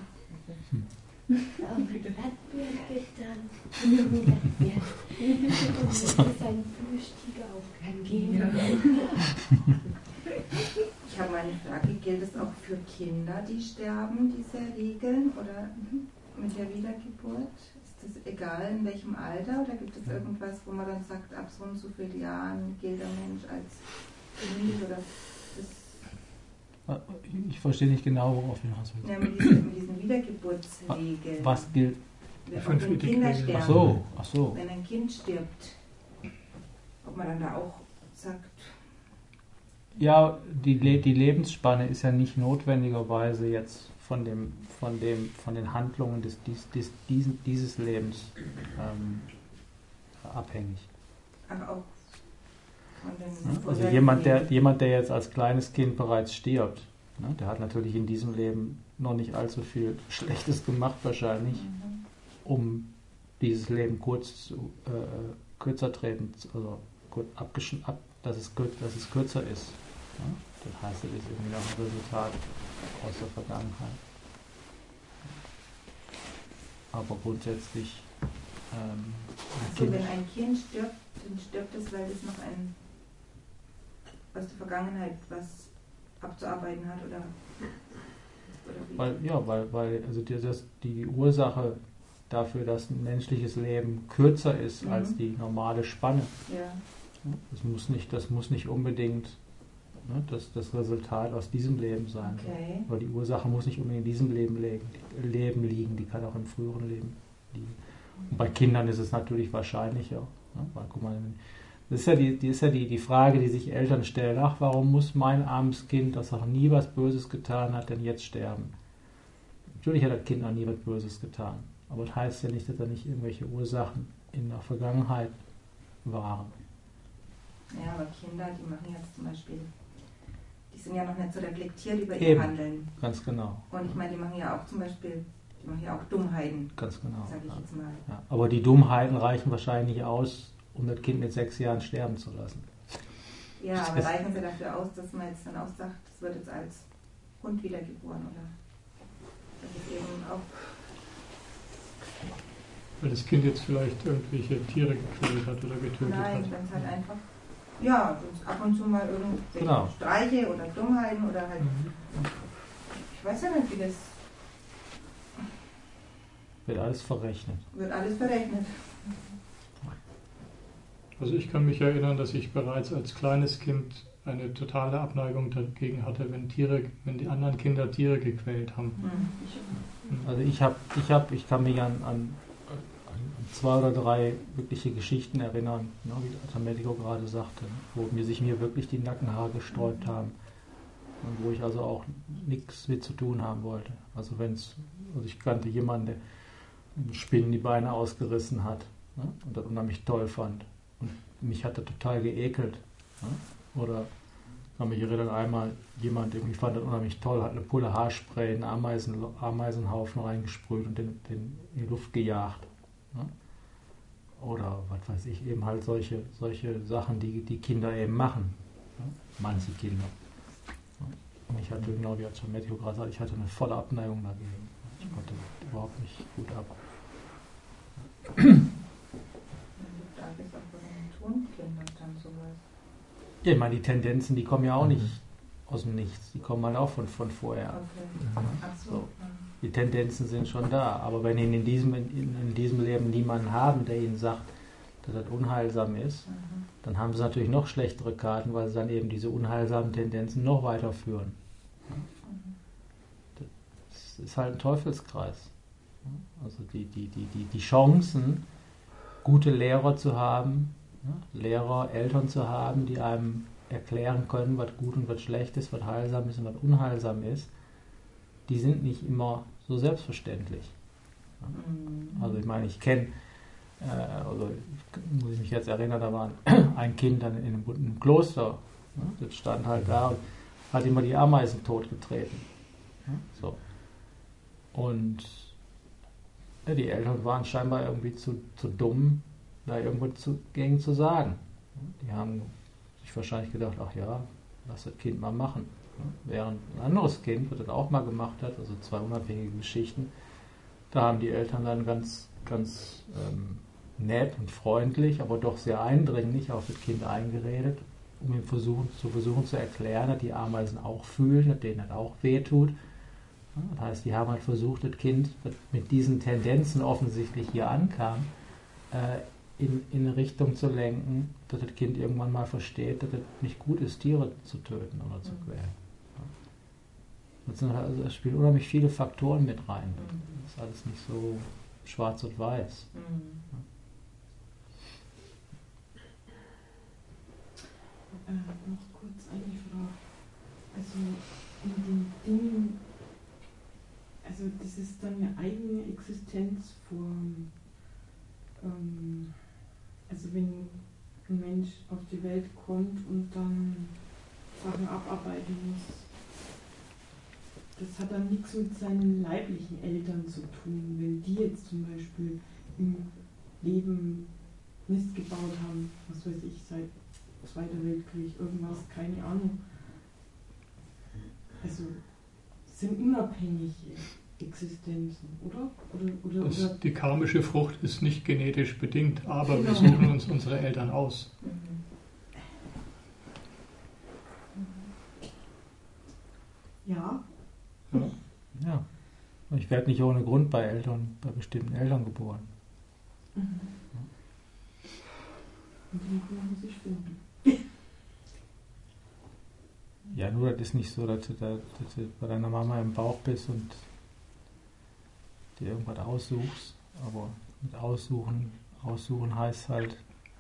Erdbeeren getan. Erdbeeren. Und das ist ein Plüschtiger aufgegeben. Ich habe eine Frage, gilt es auch für Kinder, die sterben, diese Regeln, oder mit der Wiedergeburt? Ist das egal in welchem Alter, oder gibt es irgendwas, wo man dann sagt, ab so und so vielen Jahren gilt der Mensch als Kind, oder das? Ich verstehe nicht genau, worauf du hinaus willst. Ja, mit diesen, mit diesen Wiedergeburtsregeln. Was gilt? Wenn Kinder sterben. Ach so, ach so. Wenn ein Kind stirbt, ob man dann da auch sagt... Ja, die, Le die Lebensspanne ist ja nicht notwendigerweise jetzt von, dem, von, dem, von den Handlungen des, dies, des, diesen, dieses Lebens ähm, abhängig. Ach, auch von den... Also jemand der, jemand, der jetzt als kleines Kind bereits stirbt, ne, der hat natürlich in diesem Leben noch nicht allzu viel Schlechtes gemacht wahrscheinlich, mhm. um dieses Leben kurz zu, äh, kürzer treten, also ab, dass, es, dass es kürzer ist. Ja? Das heißt, es ist irgendwie noch ein Resultat aus der Vergangenheit. Aber grundsätzlich... Ähm, also wenn ein Kind stirbt, dann stirbt es, weil es noch ein aus der Vergangenheit was abzuarbeiten hat, oder, oder wie? Weil, ja, weil, weil also die, das, die Ursache dafür, dass ein menschliches Leben kürzer ist mhm. als die normale Spanne. Ja. Das muss nicht, das muss nicht unbedingt ne, das, das Resultat aus diesem Leben sein. Okay. Weil die Ursache muss nicht unbedingt in diesem Leben, Leben liegen, die kann auch im früheren Leben liegen. Und bei Kindern ist es natürlich wahrscheinlicher. Ne? Weil, guck mal, das ist ja, die, die, ist ja die, die Frage, die sich Eltern stellen. Ach, warum muss mein armes Kind, das noch nie was Böses getan hat, denn jetzt sterben? Natürlich hat das Kind noch nie was Böses getan. Aber das heißt ja nicht, dass da nicht irgendwelche Ursachen in der Vergangenheit waren. Ja, aber Kinder, die machen jetzt zum Beispiel, die sind ja noch nicht so reflektiert über Eben, ihr Handeln. Ganz genau. Und ich meine, die machen ja auch zum Beispiel, die machen ja auch Dummheiten. Ganz genau. Sag ich ja. jetzt mal. Ja, aber die Dummheiten reichen wahrscheinlich nicht aus, um das Kind mit sechs Jahren sterben zu lassen. Ja, aber reichen sie dafür aus, dass man jetzt dann auch sagt, es wird jetzt als Hund wiedergeboren, oder? Das ist eben auch... weil das Kind jetzt vielleicht irgendwelche Tiere gequält hat oder getötet Nein, hat. Nein, wenn es halt einfach, ja, wenn's ab und zu mal irgendwelche Genau. Streiche oder Dummheiten oder halt, Mhm. ich weiß ja nicht, wie das Wird alles verrechnet. wird alles verrechnet. Also ich kann mich erinnern, dass ich bereits als kleines Kind eine totale Abneigung dagegen hatte, wenn Tiere, wenn die anderen Kinder Tiere gequält haben. Mhm. Also ich habe, ich habe, ich kann mich an, an, an zwei oder drei wirkliche Geschichten erinnern, ne, wie Atametico gerade sagte, wo mir sich mir wirklich die Nackenhaare gesträubt haben und wo ich also auch nichts mit zu tun haben wollte. Also wenn es, also ich kannte jemanden, der einen Spinnen die Beine ausgerissen hat, ne, und das unheimlich toll fand und mich hat er total geekelt. Ne? Oder ich kann mich erinnern, einmal jemand irgendwie fand das unheimlich toll, hat eine Pulle Haarspray in einen Ameisen, Ameisenhaufen reingesprüht und den, den in die Luft gejagt. Ne? Oder was weiß ich, eben halt solche, solche Sachen, die die Kinder eben machen. Ne? Manche Kinder. Ne? Und ich hatte, genau wie Atametico gerade sagt, ich hatte eine volle Abneigung dagegen. Ich konnte überhaupt nicht gut ab. Da gibt es auch bei den Tonkindern dann sowas. Ja, ich meine, die Tendenzen, die kommen ja auch nicht aus dem Nichts. Die kommen halt auch von, von vorher. Okay. Ach so. So. Die Tendenzen sind schon da. Aber wenn Ihnen in diesem, in, in diesem Leben niemanden haben, der Ihnen sagt, dass das unheilsam ist, Mhm. dann haben Sie natürlich noch schlechtere Karten, weil Sie dann eben diese unheilsamen Tendenzen noch weiterführen. Das ist halt ein Teufelskreis. Also die, die, die, die, die Chancen, gute Lehrer zu haben, Lehrer, Eltern zu haben, die einem erklären können, was gut und was schlecht ist, was heilsam ist und was unheilsam ist, die sind nicht immer so selbstverständlich. Also ich meine, ich kenne, äh, also muss ich mich jetzt erinnern, da war ein, ein Kind dann in einem, in einem Kloster, ne, das stand halt da und hat immer die Ameisen totgetreten. Ne, so. Und ja, die Eltern waren scheinbar irgendwie zu, zu dumm, da irgendwas zu, gegen zu sagen. Die haben sich wahrscheinlich gedacht, ach ja, lass das Kind mal machen. Während ein anderes Kind, das das auch mal gemacht hat, also zwei unabhängige Geschichten, da haben die Eltern dann ganz, ganz ähm, nett und freundlich, aber doch sehr eindringlich auf das Kind eingeredet, um ihm versuchen, zu versuchen zu erklären, dass die Ameisen auch fühlen, dass denen das auch wehtut. Das heißt, die haben halt versucht, das Kind, das mit diesen Tendenzen offensichtlich hier ankam, äh, in, in eine Richtung zu lenken, dass das Kind irgendwann mal versteht, dass es nicht gut ist, Tiere zu töten oder zu quälen. Das sind halt, also es spielen unheimlich viele Faktoren mit rein. Das ist alles nicht so schwarz und weiß. Äh, noch kurz eine Frage. Also in den Dingen, also das ist dann eine eigene Existenzform. Ähm, also wenn ein Mensch auf die Welt kommt und dann Sachen abarbeiten muss, das hat dann nichts mit seinen leiblichen Eltern zu tun. Wenn die jetzt zum Beispiel im Leben Mist gebaut haben, was weiß ich, seit Zweiter Weltkrieg, irgendwas, keine Ahnung. Also sind unabhängige Existenzen, oder? Oder, oder, Das, oder? die karmische Frucht ist nicht genetisch bedingt, aber Genau. wir suchen uns unsere Eltern aus. Ja. Ja. Ja. Und ich werde nicht ohne Grund bei Eltern, bei bestimmten Eltern geboren. Mhm. Und die muss ich finden. Ja, nur das ist nicht so, dass du, da, dass du bei deiner Mama im Bauch bist und dir irgendwas aussuchst. Aber mit aussuchen, aussuchen heißt halt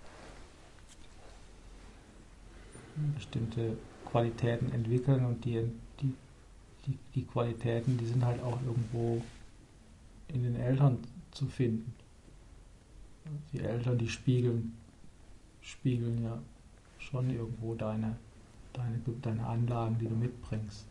bestimmte Qualitäten entwickeln und die, die, die, die Qualitäten, die sind halt auch irgendwo in den Eltern zu finden. Die Eltern, die spiegeln, spiegeln ja schon irgendwo deine Deine, deine Anlagen, die du mitbringst.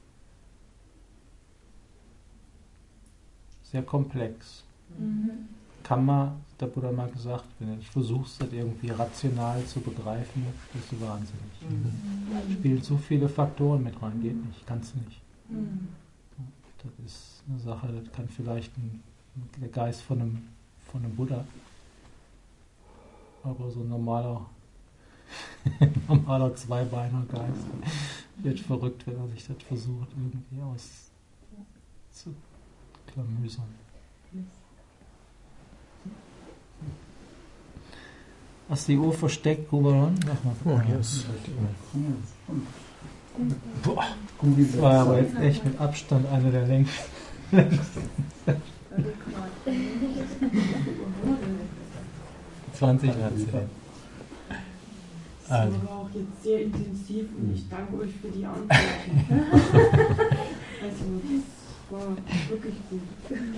Sehr komplex. Mhm. Kann man, der Buddha mal gesagt, wenn du versuchst, das irgendwie rational zu begreifen, bist du wahnsinnig. Mhm. Spielen so viele Faktoren mit rein, geht nicht, kannst du nicht. Mhm. Das ist eine Sache, das kann vielleicht ein, der Geist von einem, von einem Buddha. Aber so ein normaler, normaler Zweibeiner Geist wird verrückt, wenn er sich das versucht, irgendwie auszuklamüsern. Hast du die Uhr versteckt, Ruberon? Mach mal. Oh, hier ist die Uhr. Boah, das war aber jetzt echt mit Abstand eine der längsten. zwanzig neunzehn. Das war auch jetzt sehr intensiv und ich danke euch für die Antworten. Also, das war wirklich gut.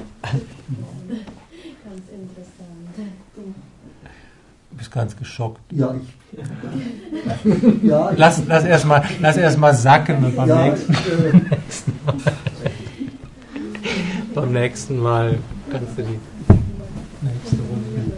Ganz interessant. Du bist ganz geschockt. Ja, ich. ja, ich lass lass erstmal erst mal sacken und beim, ja, nächsten, äh, beim nächsten Mal kannst du die nächste Runde.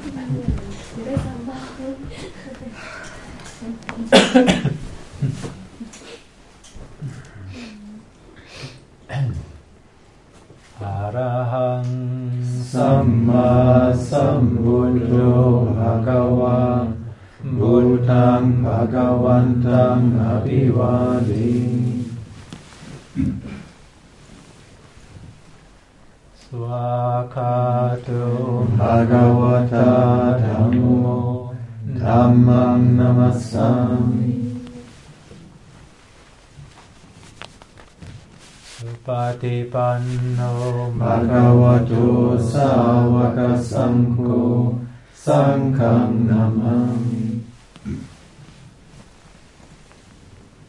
Arahang Samma Sambuddho Bhagava Buddhang Bhagavantang Abhivadi Swakato Bhagavata Dhammo Dhammam Namassami Patipanno Bhagavato Sāvaka Saṅkho Saṅgham Namami